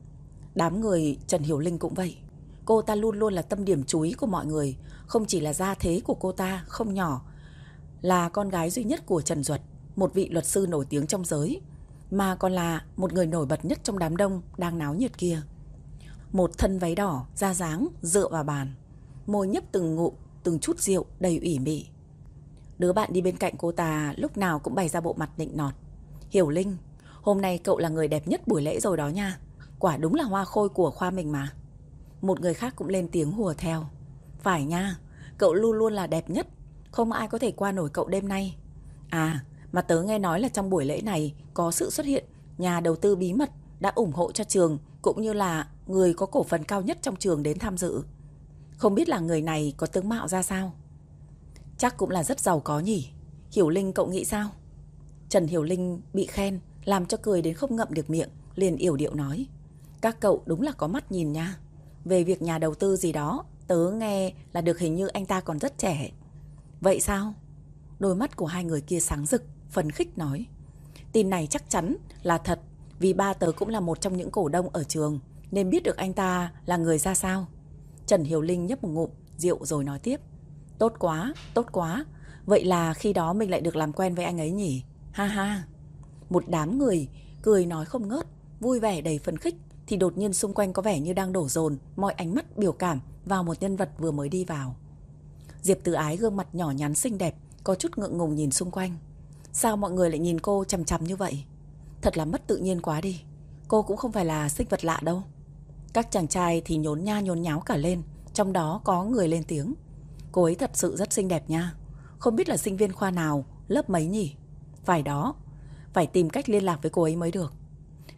S1: Đám người Trần Hiểu Linh cũng vậy. Cô ta luôn luôn là tâm điểm chú ý của mọi người. Không chỉ là gia thế của cô ta không nhỏ, là con gái duy nhất của Trần Duật, một vị luật sư nổi tiếng trong giới, mà còn là một người nổi bật nhất trong đám đông đang náo nhiệt kia. Một thân váy đỏ, da dáng, dựa vào bàn, môi nhấp từng ngụm, từng chút rượu đầy ủy mị. Đứa bạn đi bên cạnh cô ta lúc nào cũng bày ra bộ mặt nịnh nọt. "Hiểu Linh, hôm nay cậu là người đẹp nhất buổi lễ rồi đó nha. Quả đúng là hoa khôi của khoa mình mà." Một người khác cũng lên tiếng hùa theo. "Phải nha, cậu luôn luôn là đẹp nhất, không ai có thể qua nổi cậu đêm nay. À, mà tớ nghe nói là trong buổi lễ này có sự xuất hiện nhà đầu tư bí mật đã ủng hộ cho trường, cũng như là người có cổ phần cao nhất trong trường đến tham dự. Không biết là người này có tướng mạo ra sao?" "Chắc cũng là rất giàu có nhỉ. Hiểu Linh cậu nghĩ sao?" Trần Hiểu Linh bị khen làm cho cười đến không ngậm được miệng, liền yểu điệu nói: "Các cậu đúng là có mắt nhìn nha. Về việc nhà đầu tư gì đó, tớ nghe là được hình như anh ta còn rất trẻ." "Vậy sao?" Đôi mắt của hai người kia sáng rực, phấn khích nói: "Tin này chắc chắn là thật, vì ba tớ cũng là một trong những cổ đông ở trường, nên biết được anh ta là người ra sao." Trần Hiểu Linh nhấp một ngụm rượu rồi nói tiếp: "Tốt quá, tốt quá. Vậy là khi đó mình lại được làm quen với anh ấy nhỉ? Ha ha." Một đám người cười nói không ngớt, vui vẻ đầy phấn khích, thì đột nhiên xung quanh có vẻ như đang đổ dồn mọi ánh mắt biểu cảm vào một nhân vật vừa mới đi vào. Diệp Tử Ái gương mặt nhỏ nhắn xinh đẹp, có chút ngượng ngùng nhìn xung quanh. Sao mọi người lại nhìn cô chằm chằm như vậy? Thật là mất tự nhiên quá đi. Cô cũng không phải là sinh vật lạ đâu. Các chàng trai thì nhốn nha nhốn nháo cả lên, trong đó có người lên tiếng: "Cô ấy thật sự rất xinh đẹp nha. Không biết là sinh viên khoa nào, lớp mấy nhỉ?" "Phải đó, phải tìm cách liên lạc với cô ấy mới được."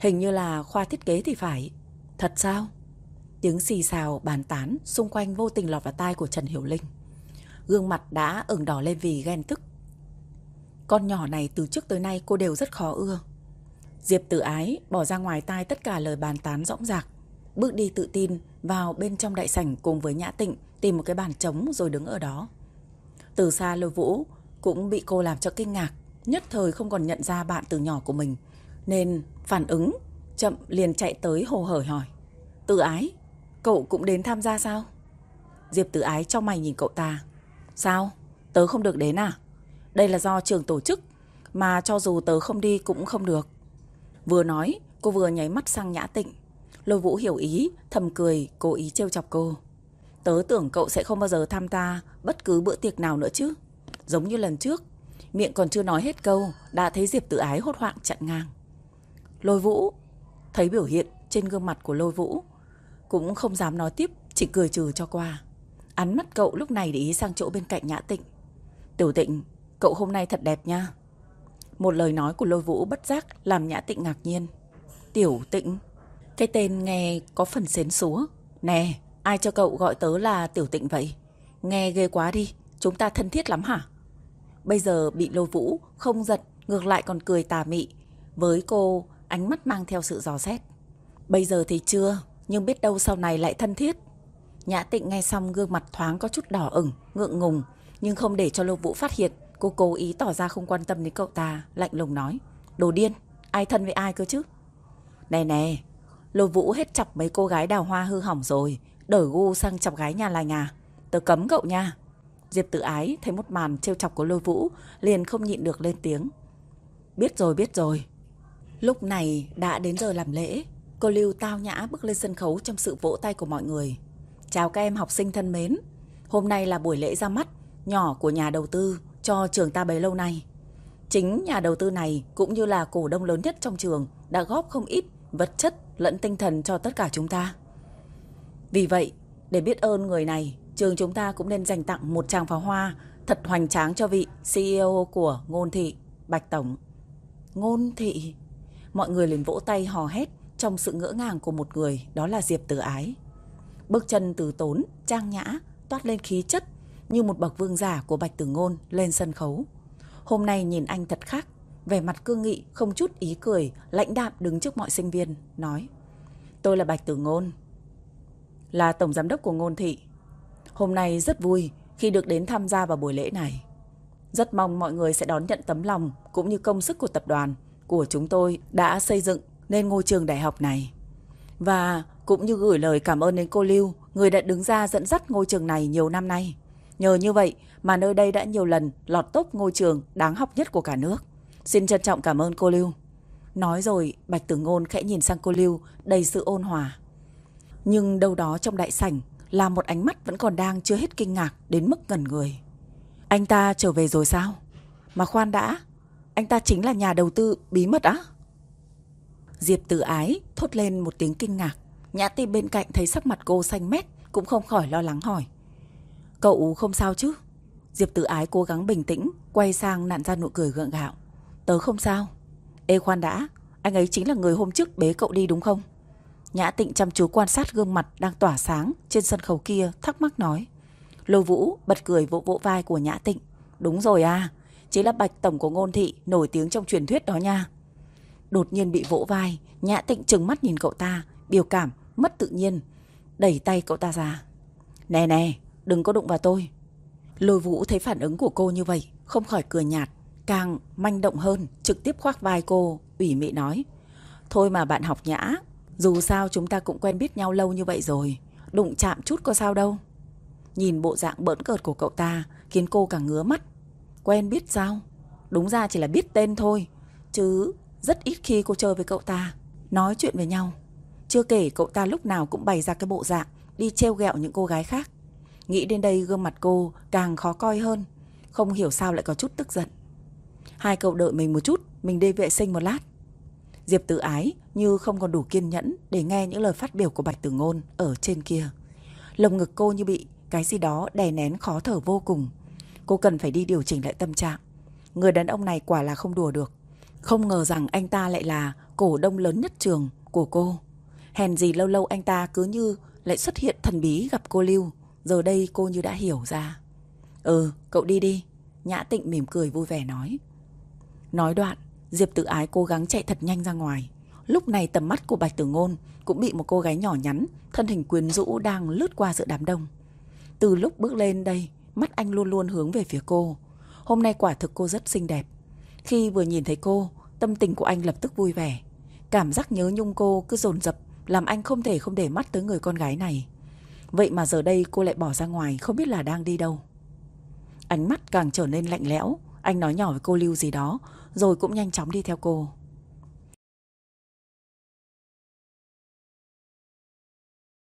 S1: Hình như là khoa thiết kế thì phải. Thật sao? Tiếng xì xào bàn tán xung quanh vô tình lọt vào tai của Trần Hiểu Linh. Gương mặt đã ửng đỏ lên vì ghen tức. Con nhỏ này từ trước tới nay cô đều rất khó ưa. Diệp Tử Ái bỏ ra ngoài tai tất cả lời bàn tán rõng rạc, bước đi tự tin vào bên trong đại sảnh cùng với Nhã Tịnh, tìm một cái bàn trống rồi đứng ở đó. Từ xa Lôi Vũ cũng bị cô làm cho kinh ngạc, nhất thời không còn nhận ra bạn từ nhỏ của mình, nên phản ứng chậm liền chạy tới hồ hởi hỏi: Tử Ái, cậu cũng đến tham gia sao? Diệp Tử Ái trong mày nhìn cậu ta. Sao? Tớ không được đến à? Đây là do trường tổ chức, mà cho dù tớ không đi cũng không được. Vừa nói, cô vừa nháy mắt sang Nhã Tịnh. Lôi Vũ hiểu ý, thầm cười, cố ý trêu chọc cô. Tớ tưởng cậu sẽ không bao giờ tham gia bất cứ bữa tiệc nào nữa chứ. Giống như lần trước, miệng còn chưa nói hết câu, đã thấy Diệp Tử Ái hốt hoảng chặn ngang. Lôi Vũ thấy biểu hiện trên gương mặt của Lôi Vũ, cũng không dám nói tiếp, chỉ cười trừ cho qua. Ánh mắt cậu lúc này để ý sang chỗ bên cạnh Nhã Tịnh. Tiểu Tịnh, cậu hôm nay thật đẹp nha. Một lời nói của Lôi Vũ bất giác làm Nhã Tịnh ngạc nhiên. Tiểu Tịnh? Cái tên nghe có phần xến xúa. Nè, ai cho cậu gọi tớ là Tiểu Tịnh vậy? Nghe ghê quá đi, chúng ta thân thiết lắm hả? Bây giờ bị Lôi Vũ không giật, ngược lại còn cười tà mị với cô, ánh mắt mang theo sự dò xét. Bây giờ thì chưa, nhưng biết đâu sau này lại thân thiết. Nhã Tịnh nghe xong gương mặt thoáng có chút đỏ ửng, ngượng ngùng, nhưng không để cho Lôi Vũ phát hiện, cô cố ý tỏ ra không quan tâm đến cậu ta, lạnh lùng nói: Đồ điên, ai thân với ai cơ chứ? Nè nè, Lôi Vũ hết chọc mấy cô gái đào hoa hư hỏng rồi, đổi gu sang chọc gái nhà lành à? Tớ cấm cậu nha. Diệp Tử Ái thấy một màn trêu chọc của Lôi Vũ, liền không nhịn được lên tiếng. Biết rồi, biết rồi. Lúc này đã đến giờ làm lễ. Cô Lưu tao nhã bước lên sân khấu trong sự vỗ tay của mọi người. Chào các em học sinh thân mến. Hôm nay là buổi lễ ra mắt nhỏ của nhà đầu tư cho trường ta bấy lâu nay. Chính nhà đầu tư này cũng như là cổ đông lớn nhất trong trường đã góp không ít vật chất lẫn tinh thần cho tất cả chúng ta. Vì vậy, để biết ơn người này, trường chúng ta cũng nên dành tặng một tràng pháo hoa thật hoành tráng cho vị xê e ô của Ngôn Thị, Bạch Tổng. Ngôn Thị? Mọi người liền vỗ tay hò hét trong sự ngỡ ngàng của một người, đó là Diệp Tử Ái. Bước chân từ tốn, trang nhã, toát lên khí chất như một bậc vương giả của Bạch Tử Ngôn lên sân khấu. Hôm nay nhìn anh thật khác, vẻ mặt cương nghị, không chút ý cười, lãnh đạm đứng trước mọi sinh viên, nói: Tôi là Bạch Tử Ngôn, là tổng giám đốc của Ngôn Thị. Hôm nay rất vui khi được đến tham gia vào buổi lễ này. Rất mong mọi người sẽ đón nhận tấm lòng cũng như công sức của tập đoàn của chúng tôi đã xây dựng nên ngôi trường đại học này. Và cũng như gửi lời cảm ơn đến cô Lưu, người đã đứng ra dẫn dắt ngôi trường này nhiều năm nay. Nhờ như vậy mà nơi đây đã nhiều lần lọt top ngôi trường đáng học nhất của cả nước. Xin trân trọng cảm ơn cô Lưu. Nói rồi Bạch Tử Ngôn khẽ nhìn sang cô Lưu đầy sự ôn hòa. Nhưng đâu đó trong đại sảnh là một ánh mắt vẫn còn đang chưa hết kinh ngạc đến mức ngẩn người. Anh ta trở về rồi sao? Mà khoan đã, anh ta chính là nhà đầu tư bí mật á? Diệp Tử Ái thốt lên một tiếng kinh ngạc. Nhã Tịnh bên cạnh thấy sắc mặt cô xanh mét cũng không khỏi lo lắng hỏi: Cậu không sao chứ? Diệp Tử Ái cố gắng bình tĩnh, quay sang nặn ra nụ cười gượng gạo. Tớ không sao. Ê khoan đã, anh ấy chính là người hôm trước bế cậu đi đúng không? Nhã Tịnh chăm chú quan sát gương mặt đang tỏa sáng trên sân khấu kia, thắc mắc nói. Lôi Vũ bật cười vỗ vỗ vai của Nhã Tịnh. Đúng rồi à, chính là Bạch Tổng của Ngôn Thị, nổi tiếng trong truyền thuyết đó nha. Đột nhiên bị vỗ vai, Nhã Tịnh trừng mắt nhìn cậu ta, biểu cảm mất tự nhiên, đẩy tay cậu ta ra. Nè nè, đừng có đụng vào tôi. Lôi Vũ thấy phản ứng của cô như vậy, không khỏi cười nhạt, càng manh động hơn, trực tiếp khoác vai cô, ủy mị nói. Thôi mà bạn học Nhã, dù sao chúng ta cũng quen biết nhau lâu như vậy rồi, đụng chạm chút có sao đâu. Nhìn bộ dạng bỡn cợt của cậu ta khiến cô càng ngứa mắt. Quen biết sao? Đúng ra chỉ là biết tên thôi, chứ rất ít khi cô chơi với cậu ta, nói chuyện với nhau. Chưa kể cậu ta lúc nào cũng bày ra cái bộ dạng đi trêu ghẹo những cô gái khác. Nghĩ đến đây gương mặt cô càng khó coi hơn, không hiểu sao lại có chút tức giận. Hai cậu đợi mình một chút, mình đi vệ sinh một lát. Diệp Tử Ái như không còn đủ kiên nhẫn để nghe những lời phát biểu của Bạch Tử Ngôn ở trên kia. Lồng ngực cô như bị cái gì đó đè nén khó thở vô cùng. Cô cần phải đi điều chỉnh lại tâm trạng. Người đàn ông này quả là không đùa được. Không ngờ rằng anh ta lại là cổ đông lớn nhất trường của cô. Hèn gì lâu lâu anh ta cứ như lại xuất hiện thần bí gặp cô Lưu. Giờ đây cô như đã hiểu ra. Ừ, cậu đi đi. Nhã Tịnh mỉm cười vui vẻ nói. Nói đoạn, Diệp Tử Ái cố gắng chạy thật nhanh ra ngoài. Lúc này tầm mắt của Bạch Tử Ngôn cũng bị một cô gái nhỏ nhắn, thân hình quyến rũ đang lướt qua giữa đám đông. Từ lúc bước lên đây, mắt anh luôn luôn hướng về phía cô. Hôm nay quả thực cô rất xinh đẹp. Khi vừa nhìn thấy cô, tâm tình của anh lập tức vui vẻ. Cảm giác nhớ nhung cô cứ dồn dập, làm anh không thể không để mắt tới người con gái này. Vậy mà giờ đây cô lại bỏ ra ngoài, không biết là đang đi đâu. Ánh mắt càng trở nên lạnh lẽo. Anh nói nhỏ với cô Lưu gì đó, rồi cũng nhanh chóng đi theo cô.